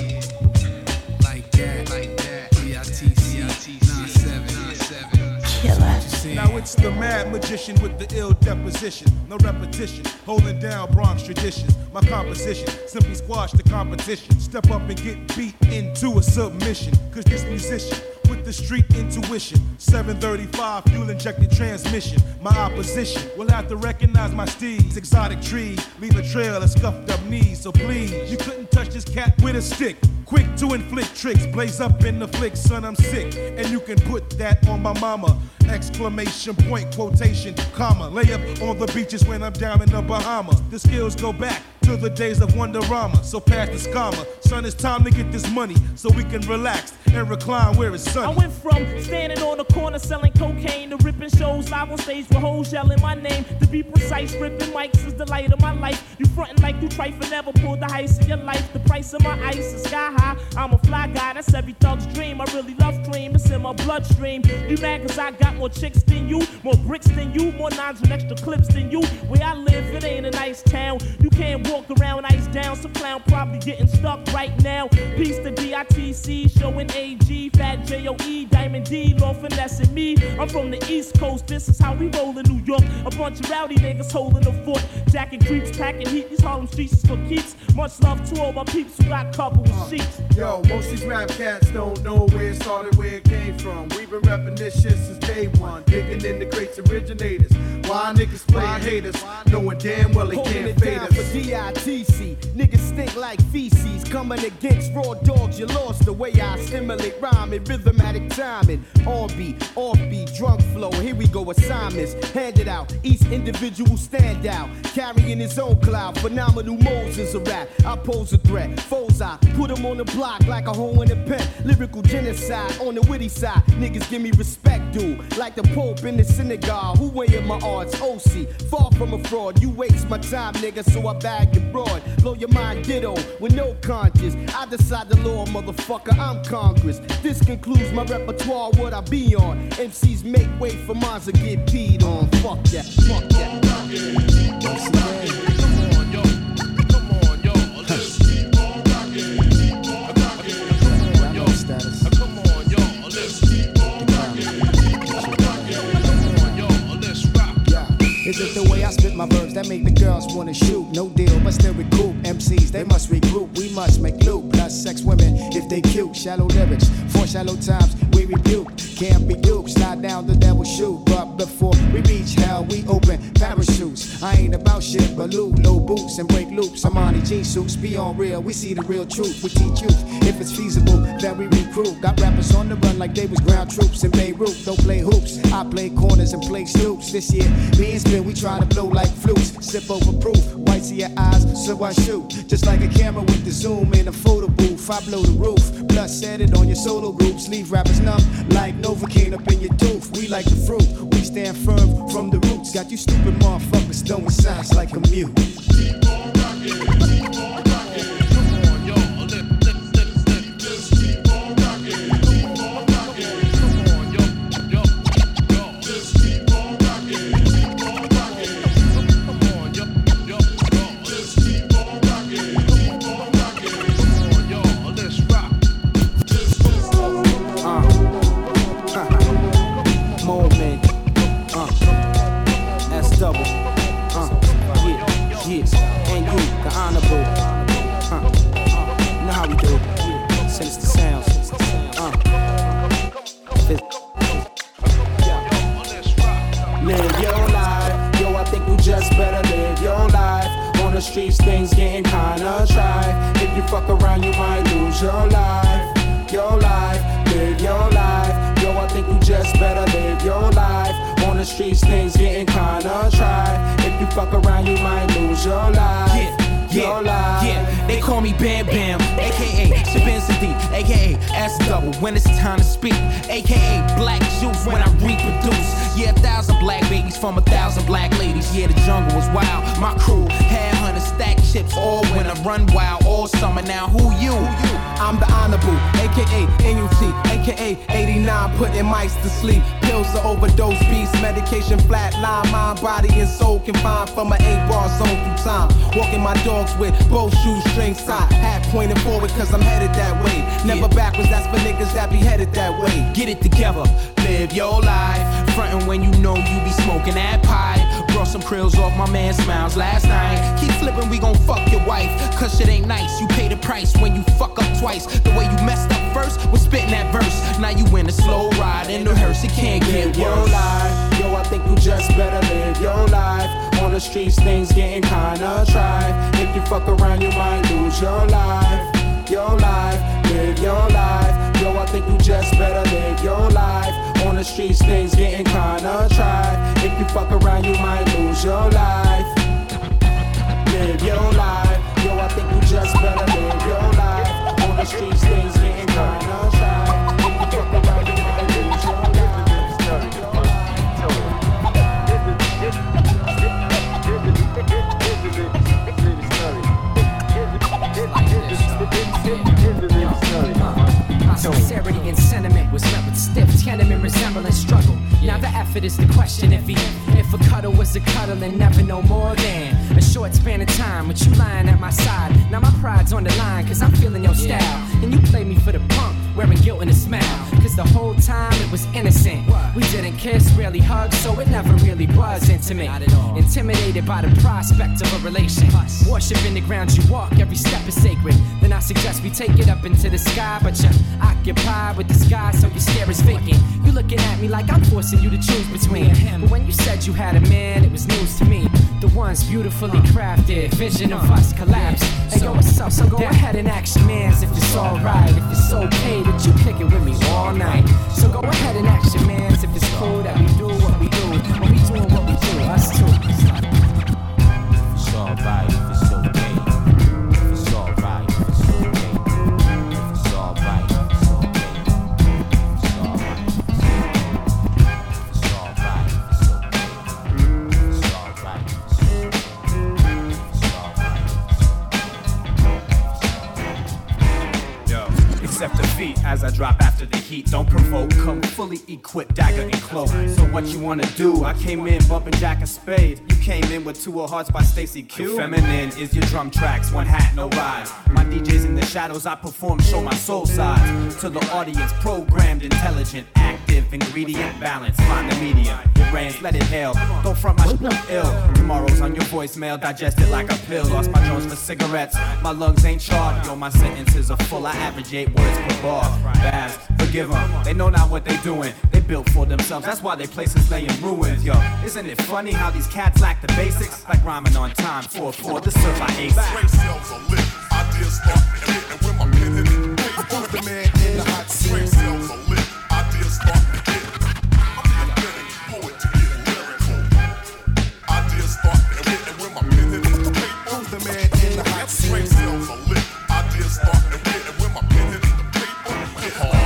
yeah. Like that, like that. B I T C, nine seven, nine seven. Killer. Now it's the mad magician with the ill deposition. No repetition, holding down Bronx traditions. My composition, simply squash the competition. Step up and get beat into a submission. Cause this musician with the street intuition, seven thirty-five fuel injected transmission. My opposition will have to recognize my steeds. Exotic tree, leave a trail of scuffed up knees. So please, you couldn't touch this cat with a stick. Quick to inflict tricks, blaze up in the flick, son, I'm sick. And you can put that on my mama. Exclamation point, quotation, comma. Lay up on the beaches when I'm down in the Bahamas. The skills go back to the days of Wonderama. So pass the scammer. Son, it's time to get this money so we can relax and recline where it's sunny. I went from standing on the corner selling cocaine to ripping shows live on stage with hoes yelling my name. To be precise, ripping mics is the light of my life. You frontin' like you trifle, never pulled the heist in your life. The price of my ice is sky high. I'm a fly guy, that's every thug's dream. I really love cream, it's in my bloodstream. You mad cause I got more chicks than you, more bricks than you, more nines and extra clips than you. Where I live, it ain't a nice town. You can't walk around ice down. Some clown probably getting stuck right now. Peace to D I T C, showing A G, Fat J O E, Diamond D, Law finessing me. I'm from the East Coast, this is how we roll in New York. A bunch of rowdy niggas holding the fort. Jacking creeps, packing heat, these Harlem streets is for keeps. Much love to all my peeps who got coupled with sheets. Yo, most these rap cats don't know where it started, where it came from. We've been repping this shit since day one. Digging in the greats originators. Why niggas playing haters, knowing damn well they can't fade us. For D I T C, niggas stink like feces. Coming against raw dogs, you lost the way I stimulate rhyme and rhythmatic timing. On beat, off beat, drunk flow. Here we go, assignments handed out. Each individual stand out, carrying his own cloud. Phenomenal Moses a rap. I pose a threat. Foes I put him on the block like a hole in a pen. Lyrical genocide on the witty side. Niggas give me respect, dude. Like the Pope in the synagogue. Who weighing my odds? O C. Far from a fraud. You waste my time, nigga, so I bag your broad. Blow your mind, ditto, with no conscience. I decide the law, motherfucker. I'm Congress. This concludes my repertoire. What I be on? M Cs make way for mines to get peed on. Fuck that. Fuck that. Once again. Is it the way I spit my verbs that make the girls wanna shoot? No deal, but still recoup. M Cs, they must regroup. We must make loot. Plus sex women, if they cute. Shallow lyrics, for shallow times, we rebuke. Can't be duped, slide down the devil chute. But before we reach hell, we open parachutes. I ain't about shit, but loot, low boots and break loops. I'm on the G suits, be on real. We see the real truth, we teach you. If it's feasible, then we recruit. Got rappers on the run like they was ground troops in Beirut. Don't play hoops, I play corners and play stoops. This year, me and Spin, we try to blow like flutes. Sip over proof, whites in your eyes, so I shoot. Just like a camera with the zoom in a photo booth. I blow the roof, blood set it on your solo groups. Leave rappers numb like Novocaine up in your tooth. We like the fruit, we stand firm from the roots. Got you stupid motherfuckers throwing signs like a mute. Keep on rockin'. Streets, things getting kinda dry. If you fuck around, you might lose your life. Your life, live your life. Yo, I think you just better live your life. On the streets, things getting kinda dry. If you fuck around, you might lose your life. Yeah, yeah, yeah. They call me Bam Bam, aka Shabin Sadiq, aka S Double when it's time to speak, aka Black Juice when I reproduce. Yeah, a thousand black babies from a thousand black ladies. Yeah, the jungle was wild. My crew had hundred stack chips all winter, run wild all summer. Now who you? I'm the Honorable, aka N U T, aka eighty-nine, putting mice to sleep. Pills to overdose beats, medication flatline, mind, body, and soul confined from an eight bar zone through time. Walking my dogs with both shoes strings tied, hat pointed forward cause I'm headed that way. Never yeah. backwards, that's for niggas that be headed that way. Get it together, live your life. Frontin' when you know you be smoking that pipe. Brought some krills off my man Smiles last night. Keep flipping, we gon' fuck your wife. Cause shit ain't nice, you pay the price when you fuck up twice. The way you messed up first was spitting that verse. Now you in a slow ride in the hearse, it can't get worse. Your life, yo, I think you just better live your life. On the streets, things getting kinda tried. If you fuck around, you might lose your life. Your life, live your life. Yo, I think you just better live your life. On the streets, things getting kinda tried. If you fuck around, you might lose your life. Live your life. Yo, I think you just better live your life. On the streets, things getting kinda tried. If you fuck around, you might lose your life. My sincerity and sentiment was met with stiff tenement, resembling struggle. Now the effort is the question. If he, if a cuddle was a cuddle and never no more than a short span of time with you lying at my side. Now my pride's on the line cause I'm feeling your style. And you play me for the punk, wearing guilt in a smile. Cause the whole time it was innocent. We didn't kiss, rarely hug, so it never really was intimate. Intimidated by the prospect of a relation. Worshiping the ground you walk, every step is sacred. Then I suggest we take it up into the sky. But you're occupied with the sky, so your stare is vacant. You looking at me like I'm forcing you to choose between him. But when you said you had a man, it was news to me. The one's beautifully crafted, vision of us collapsed. Hey yo, what's up? So go ahead and ask your mans if it's alright. If it's okay that you kick it with me all night. So go ahead and ask your mans if it's cool that we do what we do. When we doing what we do, us too. It's alright if it's okay. If it's alright, if it's okay. If it's alright, if it's okay. If it's alright, if it's alright. If it's alright, if it's okay. If it's alright. Yo, accept defeat as I drop after the heat. Don't provoke, come fully equipped, dagger and cloak. So what you wanna do? I came in bumping Jack and Spade. You came in with Two of Hearts by Stacey Q. Feminine is your drum tracks, one hat, no rise. My D Js in the shadows, I perform, show my soul sides. To the audience, programmed, intelligent, active, ingredient, balance. Find the medium, it rains, let it hail. Don't front my shit ill. Tomorrow's on your voicemail, digest it like a pill. Lost my Jones for cigarettes, my lungs ain't charred. Yo, my sentences are full, I average eight words per bar. Baz, forgive them, they know not what they doing. They built for themselves, that's why they places lay in ruins. Yo, isn't it funny how these cats lack the basics? Like rhyming on time, four four, the surf I ace. Brain cells are lit, ideas start to hit, and when my pen hit it, put the man in the hot seat. Brain cells are lit, ideas start to hit. I'm the inventing poet to get lyrical. Ideas start to hit, and when my pen hit it, put the man in the hot seat. Brain cells are lit, ideas start to hit, and when my pen hit it, the paper hit hard.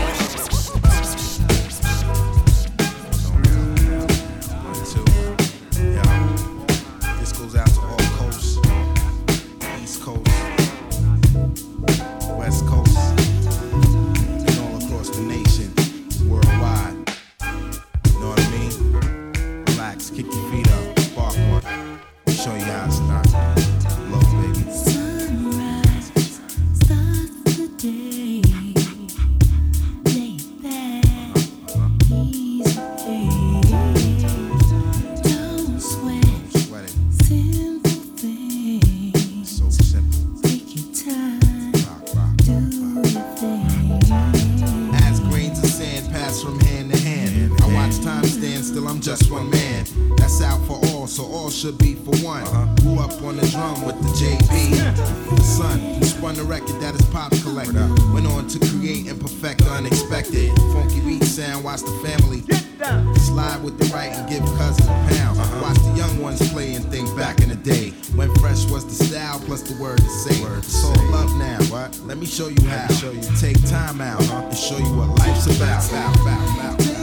Should be for one. Uh-huh. Grew up on the drum with the J P. The son who spun the record that his pops collected. Went on to create and perfect the unexpected. Funky beat sound, watch the family slide with the right and give cousin a pound. Uh-huh. Watch the young ones play and think back in the day when fresh was was the style plus the word to say. Word to so say. Love now, what? Let me show you how. Show you. Take time out, huh? And show you what life's about. about, about, about, about.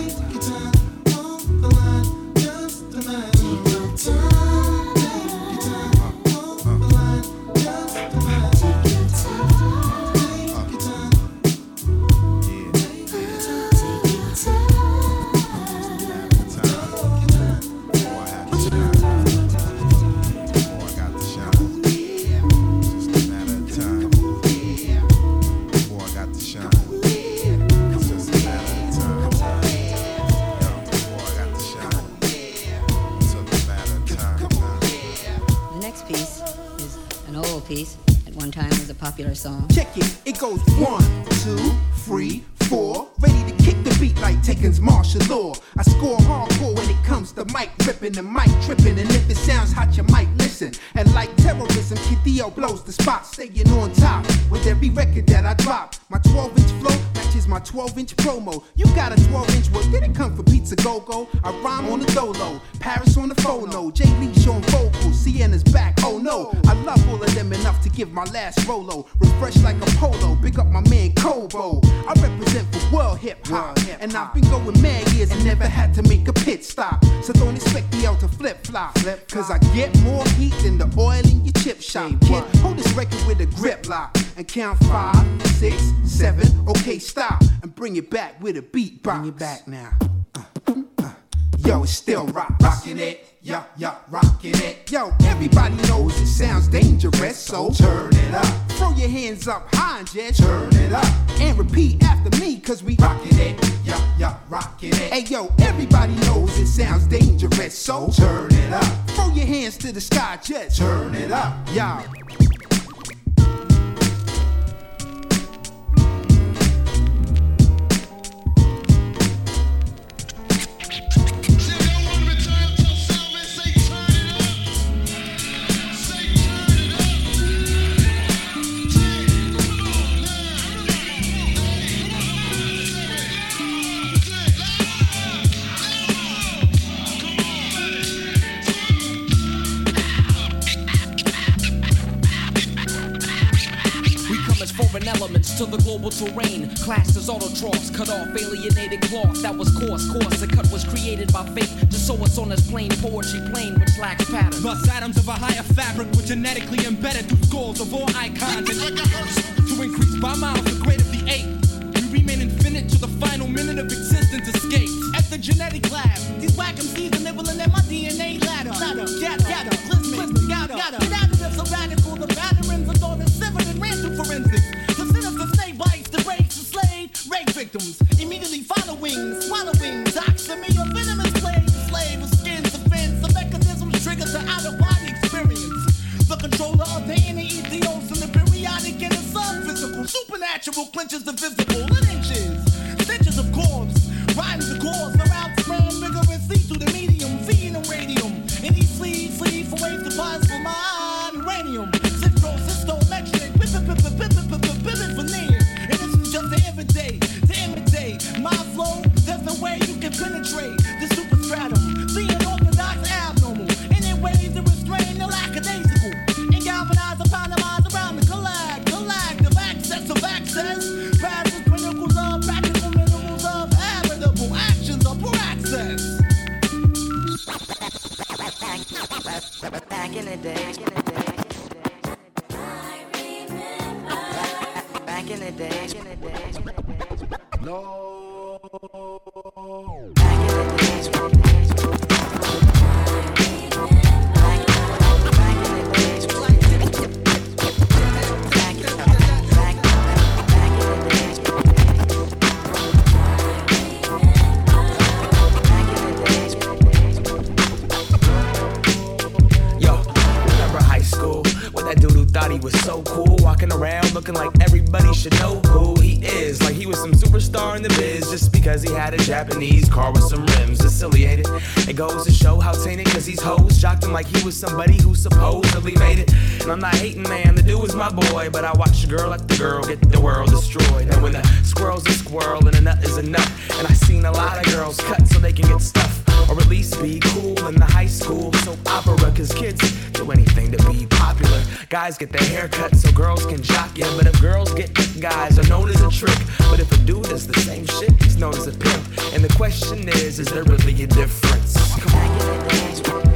Popular song. Check it, it goes one, two, three, four. Ready to kick the beat like Tekken's martial law. I score hardcore when it comes to mic ripping and mic tripping. And if it sounds hot, you might listen. And like terrorism, Kid Theo blows the spot, staying on top with every record that I drop. My twelve inch flow matches my twelve inch promo. You got a twelve inch, well, did it come from Pizza Go-Go? I rhyme on the dolo, Paris on the phono, Jay Lee showing vocals, Sienna's back, oh no. I love all of them enough to give my last Rolo. Refresh like a polo, big up my man Kobo. I represent for world hip hop, and I've been going mad years and never had to make a pit stop. So don't expect me out to flip flop, cause I get more heat than the oil in your chip shop. Kid, hold this record with a grip lock and count five, six, seven, okay stop, and bring it back with a beat box. Bring it back now. Uh, uh. Yo, it's still rock, rockin' it. Yo, yo, rockin' it. Yo, everybody knows it sounds dangerous, so turn it up. Throw your hands up high and just turn it up. And repeat after me, cause we rockin' it. Yo, yo, rockin' it. Hey, yo, everybody knows it sounds dangerous, so turn it up. Throw your hands to the sky, just turn it up. Yo. Elements to the global terrain, classed as autotrophs, cut off alienated cloth that was coarse, coarse. The cut was created by fate to sew us on this plain poetry plane which lacks pattern. Thus atoms of a higher fabric were genetically embedded through skulls of all icons and to increase by miles the grade of the ape. We remain infinite to the final minute of existence escape. At the genetic lab, these whack M Cs are nibbling at my D N A ladder. Ladder, gather, gather, clismic, gather, gather. Get additives so radical, the patterns of all the severed and ran through forensics. Snake bites, the rapes, the slave, rape victims, immediately following, swallowing, toxemy, a venomous slave, slave, a skin's defense, the mechanisms triggered the out-of-body experience. The controller of the inner ethos and the periodic and the sub-physical, supernatural clinches the physical in inches, stitches of corpse, rhymes the course, around span, rigorously through the medium, feeding them radium, and he sleeves, sleeves for waves to pass for mine, uranium, citro, cysto, electric, pivot, pivot, pivot, pivot, pivot, veneer. And this is just to imitate, to imitate my flow. There's no way you can penetrate the superstratum, the unorthodox abnormal. And in ways that restrain the lackadaisical and galvanize the polymize around the collag, collective access of access. Passes pinnacles of practical minerals of habitable actions of poor access. Back in the day, back in the day. Back in the day, back in the day. No. Back in the days when thought he was so cool, walking around looking like everybody should know who he is. Like he was some superstar in the biz, just because he had a Japanese car with some rims. Affiliated, it goes to show how tainted, cause these hoes jocked him like he was somebody who supposedly made it. And I'm not hating, man, the dude was my boy, but I watched a girl let the girl get the world destroyed. And when the squirrel's a squirrel and a nut is a nut, and I seen a lot of girls cut so they can get stuff or at least be cool in the high school soap opera, cause kids do anything to be popular. Guys get their hair cut so girls can jock ya, but if girls get guys are known as a trick. But if a dude does the same shit, he's known as a pimp. And the question is, is there really a difference? Come on.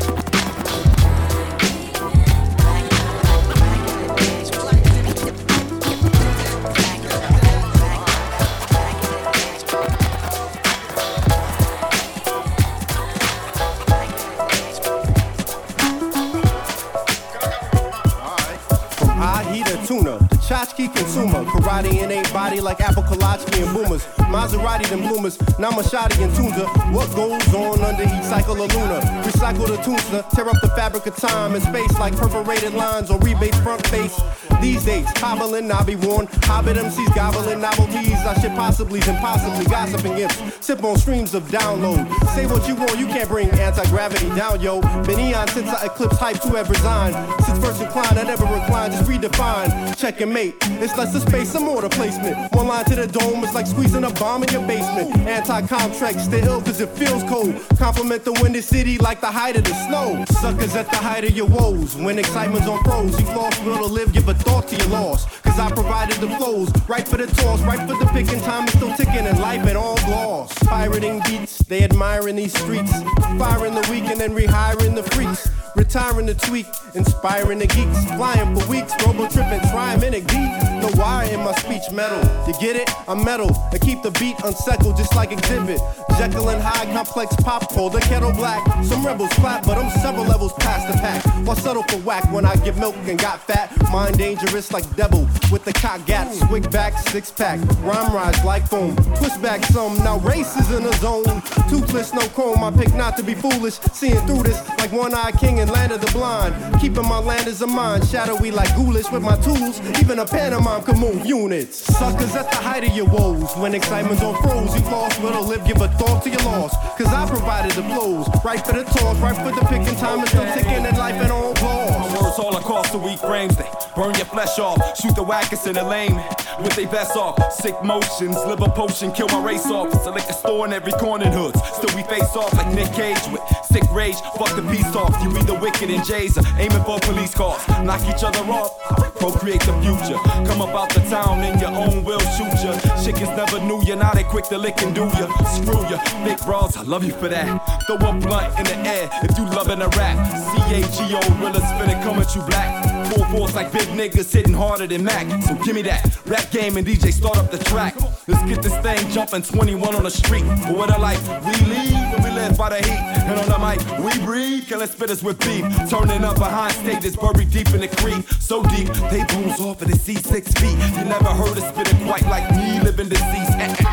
Tchotchke consumer, karate in ain't body like Apple Kolotsky and boomers. Maserati them bloomers, Namashadi and Tunza. What goes on under heat cycle of Luna? Recycle the tuner, tear up the fabric of time and space like perforated lines on rebates front face. These days, hobbling, I be worn. Hobbit M Cs gobbling novelties. I shit possibly and possibly gossiping imps. Sip on streams of download. Say what you want, you can't bring anti-gravity down, yo. Been eons since I eclipsed hype to have resigned. Since first inclined, I never reclined, just redefine. Check and mate. It's less of space, some order placement. One line to the dome, it's like squeezing a bomb in your basement. Anti-contract, stay ill cause it feels cold. Compliment the windy city like the height of the snow. Suckers at the height of your woes. When excitement's on froze, you've lost will to live, give a thought to your loss. Cause I provided the flows, right for the toss, right for the picking. Time is still ticking and life at all gloss. Pirating beats, they admiring these streets. Firing the weak and then rehiring the freaks. Retiring the tweak, inspiring the geeks. Flying for weeks, robo tripping, trying in a geek. No wire in my speech, metal. You get it? I'm metal. And keep the beat unsettled just like Exhibit. Jekyll and Hyde, complex pop, pull the kettle black. Some rebels clap, but I'm several levels past the pack. Why settle for whack when I get milk and got fat? Mind dangerous like devil with the cock gat. Swig back, six pack. Rhyme rise like foam. Twist back some, now race is in the zone. Toothless, no chrome, I pick not to be foolish. Seeing through this like one-eyed king and land of the blind. Keeping my land as a mind, shadowy like ghoulish with my tools. Even a pantomime can move units. Suckers at the height of your woes. When excitement's on froze, you lost will to live, give a thought to your loss. Cause I provided the flows. Right for the toss, right for the picking. Time is still ticking and life and all balls. My words all across the weak frames, they burn your flesh off. Shoot the wackers in the lane with they best off. Sick motions, liver potion, kill my race off. It's a liquor store in every corner in hoods. Still we face off like Nick Cage with sick rage. Fuck the peace off. You either wicked and Jays are aiming for police cars. Knock each other off, procreate the future. Come up out the town in your own will shoot ya. Chickens never knew you, now they quick to lick and do ya. Screw ya, big bras, I love you for that. Throw a blunt in the air if you loving a rap. C A G O, realest finna come at you black. Full force like big niggas hitting harder than Mac. So give me that rap game and D J start up the track. Let's get this thing jumping twenty-one on the street. But what I like, we leave and we live by the heat. And on the mic, we breathe, killing spitters with beef. Turning up behind stages, buried deep in the creek. So deep, they booms off of the C six feet. You never heard a spitter quite like me, living deceased.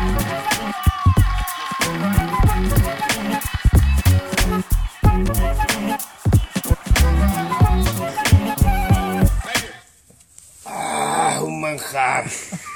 Ah, oh my God.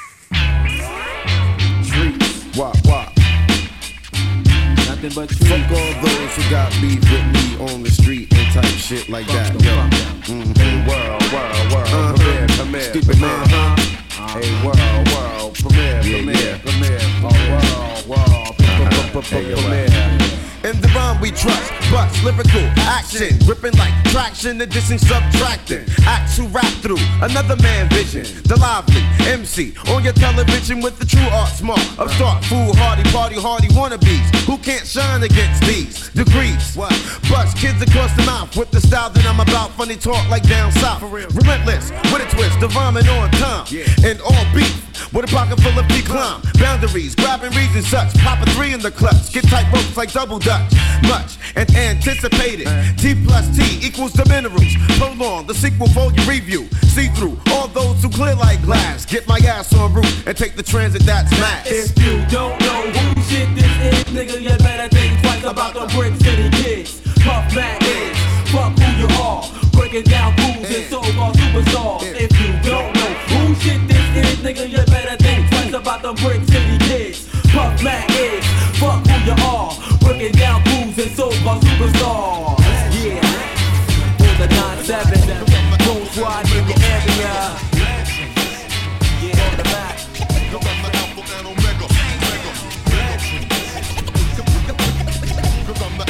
Trees, what, what? Nothing but trees. Fuck all those who got beef with me on the street and type shit like that. Yo. Mm-hmm. World, world, world, uh-huh. Premiere, premiere, Stupid premiere. Uh-huh. Uh-huh. Hey, world, world, premiere, yeah, premiere, yeah. premiere, oh, world, world, uh-huh. hey, premiere. In the rhyme we trust, bust, lyrical action, gripping like traction, addition, subtracting. Acts who rap through another man's vision. The lively M C on your television with the true art smart. Upstart, foolhardy, party hardy wannabes who can't shine against these degrees. What? Bust kids across the mouth with the style that I'm about. Funny talk like down south. Relentless with a twist, the rhyming on time. And all beat with a pocket full of decline. Boundaries, grabbing reasons such. Pop a three in the clutch. Get tight ropes like double dutch. Much and anticipated. T plus T equals the minerals. Prolong the sequel for your review. See through all those who clear like glass. Get my ass on route and take the transit that's max. If you don't know who shit this is, nigga, you better think twice about the Brick City kids. Puff Mac is, fuck who you are. Breaking down fools and so-called superstars. If you don't know who shit this is, nigga, you better think twice about the Brick City kids. Puff Mac is, fuck who you are. Breaking down fools and so-called superstars. Yeah, for the nine seven, Boom Squad in the area. Yeah, on the back. Cause I'm the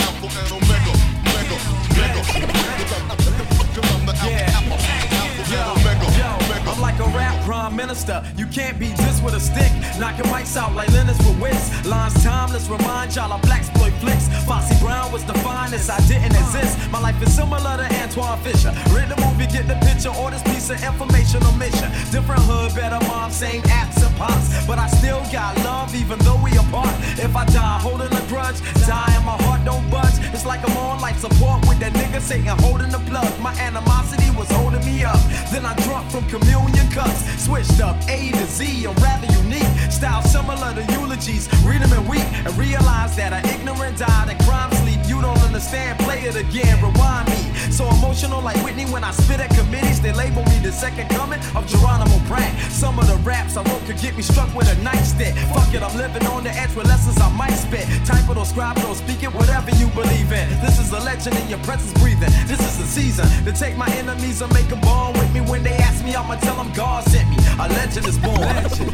monster. You can't beat this with a stick. Knocking mics out like Lennox with wits. Lines timeless, remind y'all of blaxploit flicks. Foxy Brown was the finest, I didn't exist. My life is similar to Antoine Fisher. Read the movie, get the picture, or this piece of information or mission. Different hood, better mom, same apps and pops. But I still got love even though we apart. If I die holding a grudge, die and my heart don't budge. It's like I'm on life support with that nigga Satan holding the plug. My animosity was holding me up. Then I drunk from communion cups. Switched up A to Z, I'm rather unique. Style similar to eulogies, read them and weep. And realize that I ignorant died and crime sleep. You don't understand, play it again, rewind me. So emotional like Whitney when I spit at committees. They label me the second coming of Geronimo Pratt. Some of the raps I wrote could get me struck with a nightstick. Fuck it, I'm living on the edge with lessons I might spit. Type it or scribe it or speak it, whatever you believe in. This is a legend in your presence breathing. This is the season to take my enemies and make them born with me. When they ask me, I'ma tell them God sent me. A legend is born. Legend.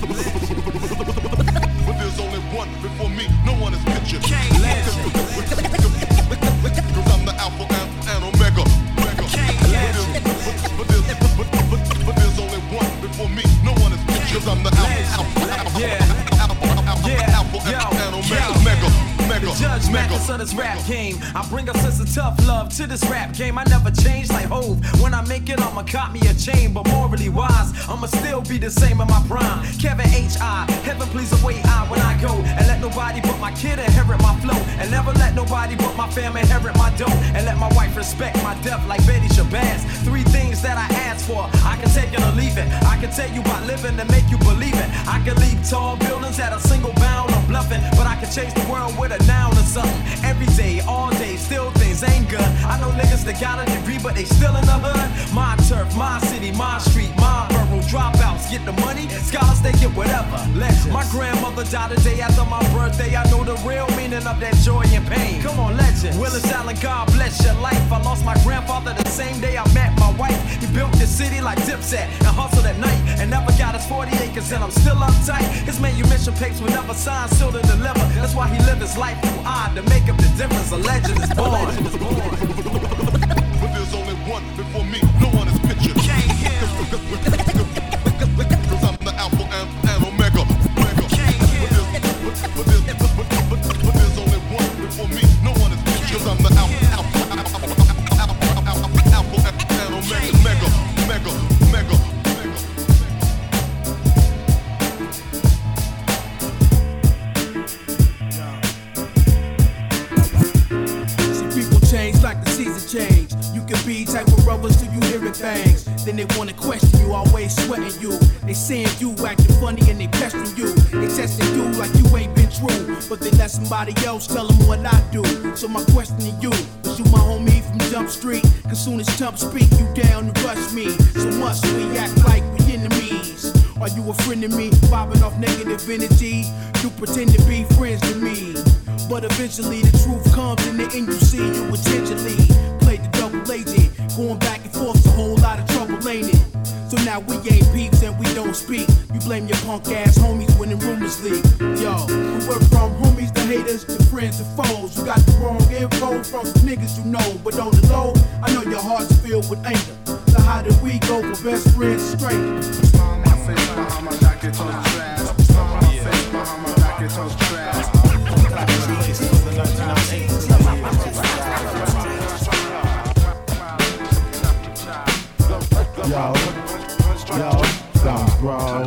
But there's only one before me, no one is pictured. Legend. Cause I'm the alpha and, and omega. But there's, but, there's, but, but, but there's only one before me, no one is pictured. Cause I'm the alpha, alpha, alpha, yeah. alpha, alpha, yeah. alpha, Yo. and omega. Yo. Mega. Mega, the judge matters of this rap game. I bring a sense of tough love to this rap game. I never change like Hove. When I make it, I'ma cop me a chain. But morally wise, I'ma still be the same in my prime. Kevin H I, heaven please await I when I go. And let nobody but my kid inherit my flow. And never let nobody but my fam inherit my dough. And let my wife respect my death like Betty Shabazz. Three things that I ask for, I can take it or leave it. I can tell you about living and make you believe it. I can leave tall buildings at a single bound, I'm bluffing. But I can change the world with a noun or something. Every day, all day, still things ain't good. I know niggas that got a degree, but they still in the hood. My turf, my city, my street, my borough. Dropouts get the money, scholars they get whatever. Legends. My grandmother died a day after my birthday. I know the real meaning of that joy and pain. Come on, legends. Willis Allen, God bless your life. I lost my grandfather the same day I met my wife. He built this city like Dipset and hustled at night and never got his forty acres and I'm still uptight. His manumission papers were never signed, sealed and delivered. That's why he lived his life through I to make up the difference. A legend is born. But there's only one before me, no one is pictured. Cause I'm the alpha and, and omega. But there's, but, there's, but, but, but there's only one before me, no one is pictured. Cause I'm the alpha, alpha, alpha, alpha, alpha, alpha and omega. Mega, mega, mega. Change like the season change. You can be type of brothers till you hearing things. Then they wanna question you, always sweating you. They saying you acting funny and they pestering you. They testing you like you ain't been true. But they let somebody else tell them what I do. So my question to you, was you my homie from Jump Street? Cause soon as Trump speak, you down to rush me. So must we act like we enemies? Are you a friend of me, bobbing off negative energy? You pretend to be friends to me. But eventually the truth comes in the end you see you intentionally play the double agent, going back and forth's a whole lot of trouble, ain't it? So now we ain't peeps and we don't speak. You blame your punk ass homies when the rumors leak. Yo, we went from homies to haters to friends to foes. You got the wrong info from some niggas you know, but on the low, I know your heart's filled with anger. So how did we go from best friends to strangers? Smile my face behind my jacket on the trash. Smile my face behind my jacket on the trash. Yo, yo, stop, bro.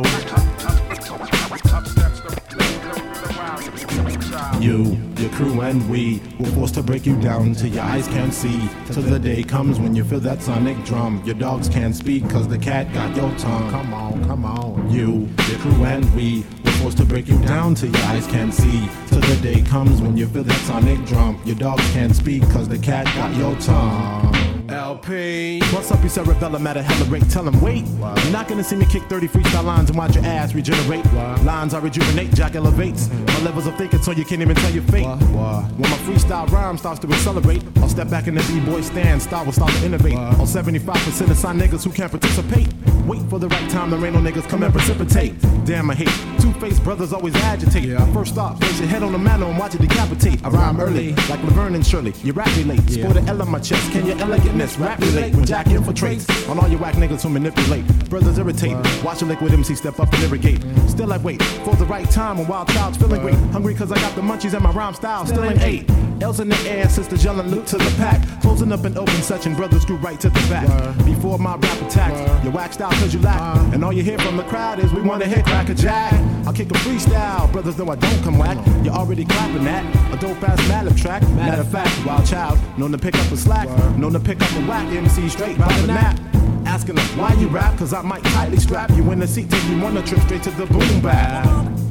You, your crew and we were forced to break you down till your eyes can't see. Till the day comes when you feel that sonic drum. Your dogs can't speak cause the cat got your tongue. Come on, come on. You, your crew and we were forced to break you down till your eyes can't see. Till the day comes when you feel that sonic drum. Your dogs can't speak cause the cat got your tongue. L P. What's up, you cerebellum at a hella rate? Tell him wait. Wow. You're not gonna see me kick thirty freestyle lines and watch your ass regenerate. Wow. Lines I rejuvenate, Jack elevates. Mm-hmm. My levels of thinking so you can't even tell your fate. Wow. Wow. When my freestyle rhyme starts to accelerate, I'll step back in the B-boy stand, style will start to innovate. Wow. All seventy-five percent of sign niggas who can't participate. Wait for the right time, the rain on niggas come and precipitate. Damn, I hate two-faced brothers always agitate. Yeah. First off, place your head on the mantle and watch it decapitate. I rhyme early, like Laverne and Shirley. You rap me late. Yeah. Sport an L on my chest, can your elegantness rap ejaculate when Jack infiltrates on all you whack niggas who manipulate. Brothers irritate, watch a liquid M C step up and irrigate. Still I wait for the right time when Wild Child's feeling great. Hungry cause I got the munchies and my rhyme style still ain't eight. L's in the air, sisters yelling loot to the pack. Closing up an open section, brothers screw right to the back. Before my rap attacks, you waxed out cause you lack. And all you hear from the crowd is we wanna hit crack a jack. I'll kick a freestyle, brothers know I don't come whack. You already clapping that, a dope ass Malib track. Matter of fact, Wild Child, known to pick up a slack, known to pick up a whack M C straight by the nap. Asking them why you rap, cause I might tightly strap you in the seat, take you on a trip straight to the boom bap.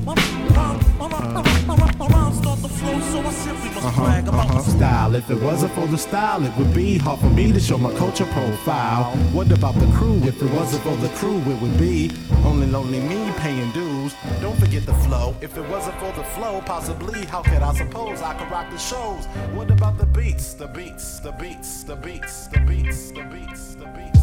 Uh-huh, uh-huh. Style, if it wasn't for the style, it would be hard for me to show my culture profile. What about the crew? If it wasn't for the crew, it would be only lonely me paying dues. Don't forget the flow. If it wasn't for the flow, possibly, how could I suppose I could rock the shows? What about the beats? The beats, the beats, the beats, the beats, the beats, the beats.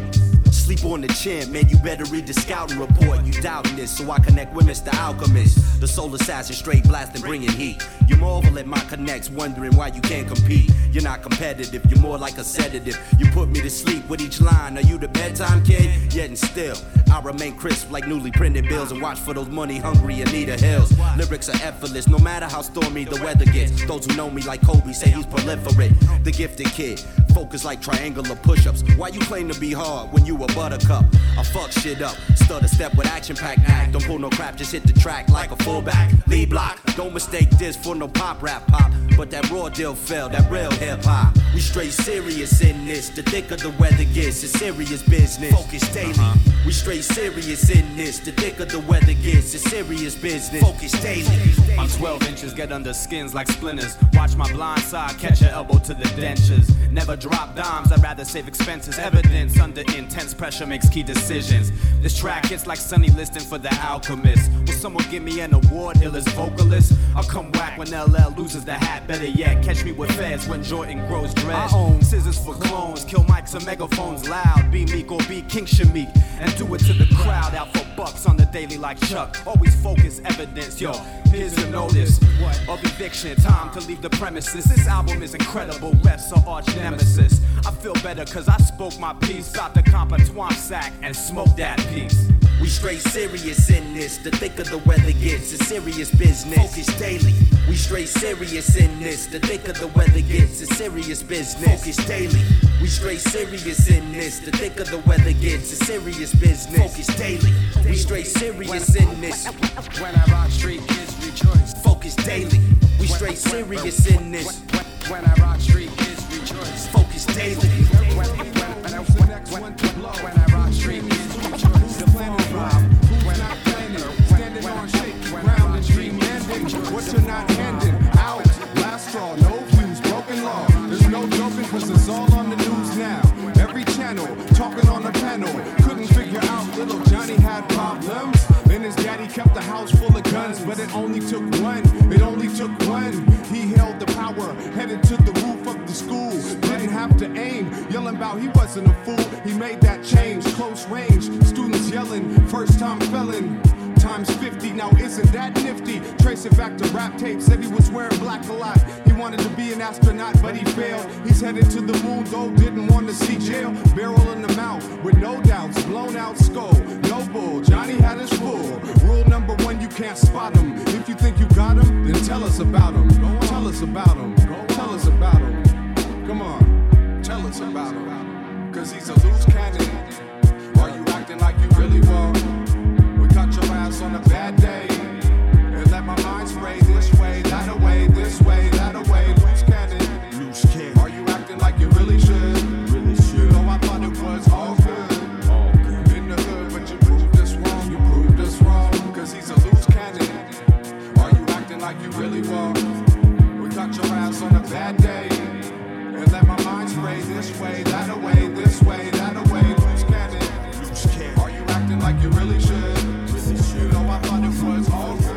Sleep on the chin, man, you better read the scouting report. You doubting this, so I connect with Mister Alchemist, the soul assassin, straight blasting, bringing heat. You marvel at my connects, wondering why you can't compete. You're not competitive, you're more like a sedative. You put me to sleep with each line. Are you the bedtime kid? Yet and still, I remain crisp like newly printed bills and watch for those money-hungry Anita Hills. Lyrics are effortless, no matter how stormy the weather gets. Those who know me like Kobe say he's proliferate. The gifted kid, focus like triangular push-ups. Why you claim to be hard when you a buttercup? I fuck shit up, start a step with action-packed act. Don't pull no crap, just hit the track like a fullback. Lead block, don't mistake this for no pop rap pop. But that raw deal fell, that real hip-hop. We straight serious in this, the thicker the weather gets, it's serious business. Focus daily. We straight serious in this, the thicker the weather gets, it's serious business. Focus daily. I'm twelve inches, get under skins like splinters. Watch my blind side, catch your elbow to the dentures. Never drop dimes, I'd rather save expenses. Evidence under intense pressure makes key decisions. This track hits like Sonny Liston for The Alchemist. Will someone give me an award, illest vocalist? I'll come whack when L L loses the hat. Better yet, catch me with feds when Jordan grows dread. I own scissors for clones, kill mics and megaphones loud. Be meek or be King Shamik, and do it to the crowd. Out for bucks on the daily like Chuck. Always focus, evidence, yo. Here's a notice of eviction. Time to leave the premises. This album is incredible. Reps are arch nemesis. I feel better cause I spoke my piece. Got the comp a twomp sack and smoked that piece. We straight serious in this, the thicker the weather gets, it's serious business. Focus daily. We straight serious in this, the thicker the weather gets, it's serious business. Focus daily. We straight serious in this, the thicker the weather gets, it's serious business. Focus daily. We straight serious in this. When I rock street, kids rejoice. Focus daily. We straight serious in this. When I rock street, kids rejoice. Focus daily. When I rock street, kids rejoice. The planet rob. When I planet, standing on shaky ground and street landing. What you're not handing out. Last straw, no views, broken law. There's no joking cause it's all on the news now. Every channel, talking on the panel. Couldn't figure out little Johnny had problems. Then his daddy kept the house full of guns, but it only took one. It only took one. He held the power, headed to the roof of the school. Didn't have to aim, yelling about he wasn't a fool. He made that change, close range. Students yelling, first time felon. Times fifty, now isn't that nifty? Trace it back to rap tape, said he was wearing black a lot. He wanted to be an astronaut, but he failed. He's headed to the moon, though didn't want to see jail. Barrel in the mouth, with no doubts, blown out skull. No bull, Johnny had his full. Rule number one, you can't spot him. If you think you got him, then tell us about him. Tell us about him. Tell us about him. Come on, tell us about him. Cause he's a loose cannon. Are you acting like you really will? Cut your ass on a bad day and let my mind spray this way, that away, this way, that away. Loose cannon, loose cannon. Are you acting like you really should? Really should. You know I thought it was all good, all good in the hood, but you proved us wrong. You proved us wrong, cause he's a loose cannon. Are you acting like you really will? We cut your ass on a bad day and let my mind spray this way, that away, this way, that away. Loose cannon, loose cannon. Are you acting like you really should?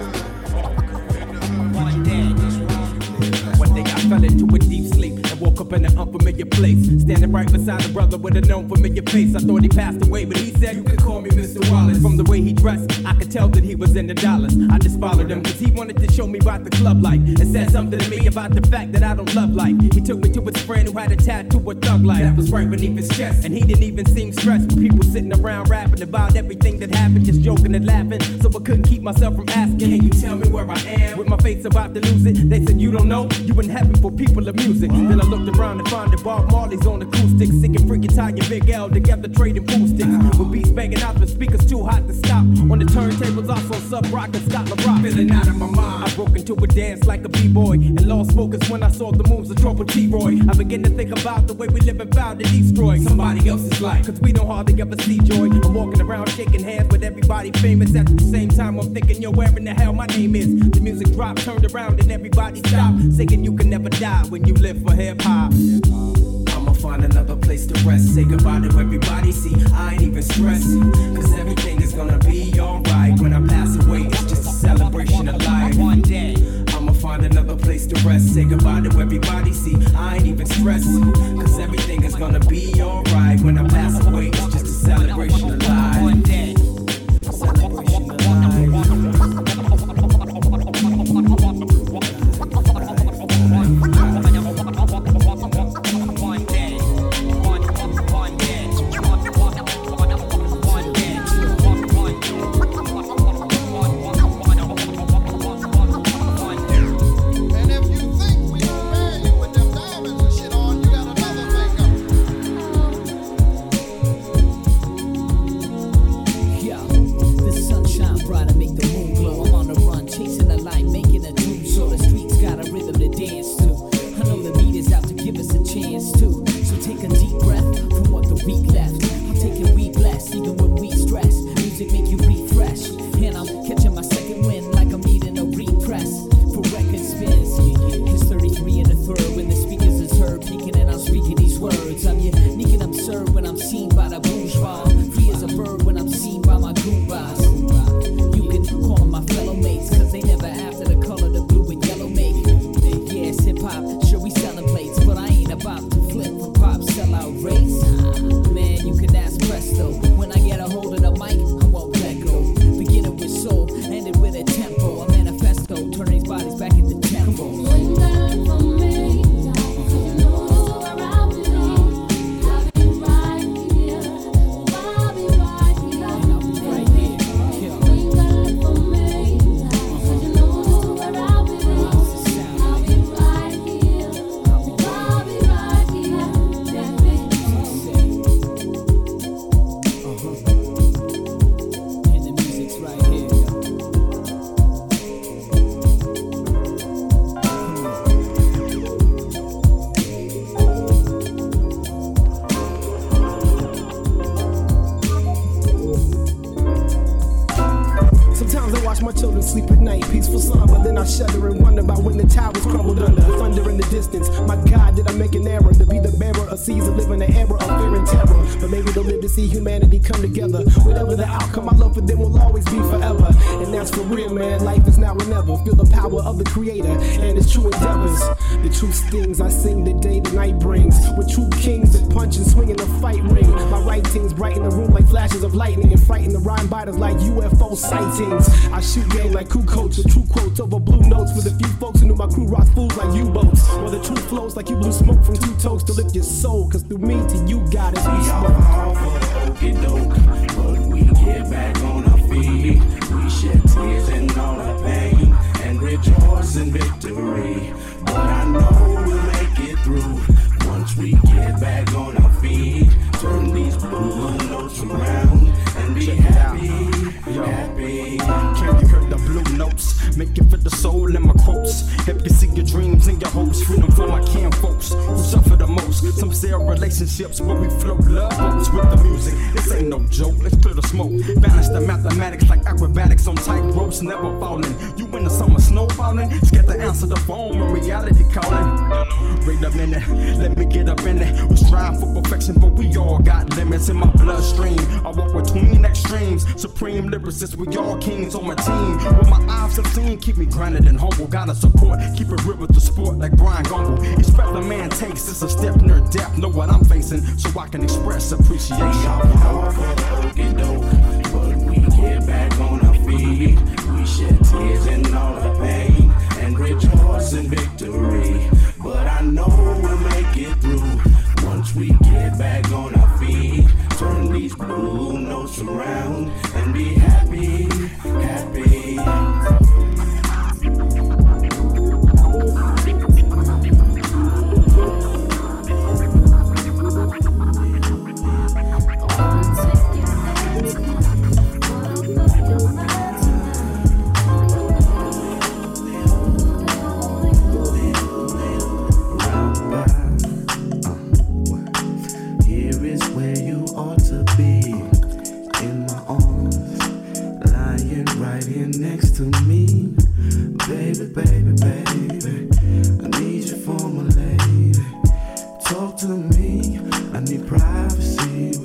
One day I fell into a deep sleep and woke up in an unfamiliar place. Standing right beside a brother with a known familiar face. I thought he passed away, but he said, you could call me Mister Wallace. From the way he dressed, I could tell that he was into dollars. I just followed him, cause he wanted to show me about the club life. And said something to me about the fact that I don't love life. He took me to his friend who had a tattoo of thug life that was right beneath his chest. And he didn't even seem stressed with people sitting around rapping about everything that happened, just joking and laughing. So I couldn't keep myself from asking, can you tell me where I am? With my face about to lose it, they said, you don't know? You in heaven for people of music. Then I looked around and found that Bob Marley's on acoustics, sick and freaking tie your Big L together trading pool sticks. With beats banging out the speakers too hot to stop. On the turntables also sub rock and Scott LaRock. Feeling out of my mind, I broke into a dance like a b-boy and lost focus when I saw the moves of Trouble T-Roy. I began to think about the way we live and found to destroy somebody else's life, cause we don't hardly ever see joy. I'm walking around shaking hands with everybody famous. At the same time I'm thinking, yo, where in the hell my name is? The music dropped, turned around and everybody stopped, singing you can never die when you live for hip-hop. I'ma find another place to rest, say goodbye to everybody. See, I ain't even stressing, cause everything is gonna be alright. When I pass away, it's just a celebration of life. One day I'ma find another place to rest, say goodbye to everybody. See, I ain't even stressing, cause everything is gonna be alright. When I pass away, it's just a celebration of life. One day, celebration of life. Sightings. I shoot game like coup coats with true quotes over blue notes with a few folks who knew my crew rock fools like U-boats. Or the truth flows like you blew smoke from two toes to lift your soul, cause through me to you got it. We all for the okie doke, but we get back on our feet. We shed tears and all the pain and rejoice in victory. But I know we'll make it through once we get back on our feet. Turn these blue notes around and be happy. Happy. Can you hear the blue notes? Make it for the soul in my quotes. Help you see your dreams and your hopes. Freedom for my kin folks who suffer the most. Some say our relationships where we float love boats with the music. This ain't no joke, let's clear the smoke. Balance the mathematics like acrobatics on tight ropes, never falling. You in the summer snowballing, scared to answer the phone when reality calling. Wait a minute, let me get up in it. We strive for perfection, but we all got limits in my bloodstream. I walk between extremes. dreams. Supreme lyricists, we all kings on my team. What my eyes have seen, keep me grounded and humble. Gotta support, keep it real with the sport like Brian Gumble. Each breath a man takes is a step near death. Know what I'm facing, so I can express appreciation. But we get back on our feet. We shed tears and all the pain and rejoice in victory. But I know we'll make it through once we get back on our feet. Turn these blue notes around and be happy, happy. Next to me, baby, baby, baby, I need you for my lady. Talk to me, I need privacy.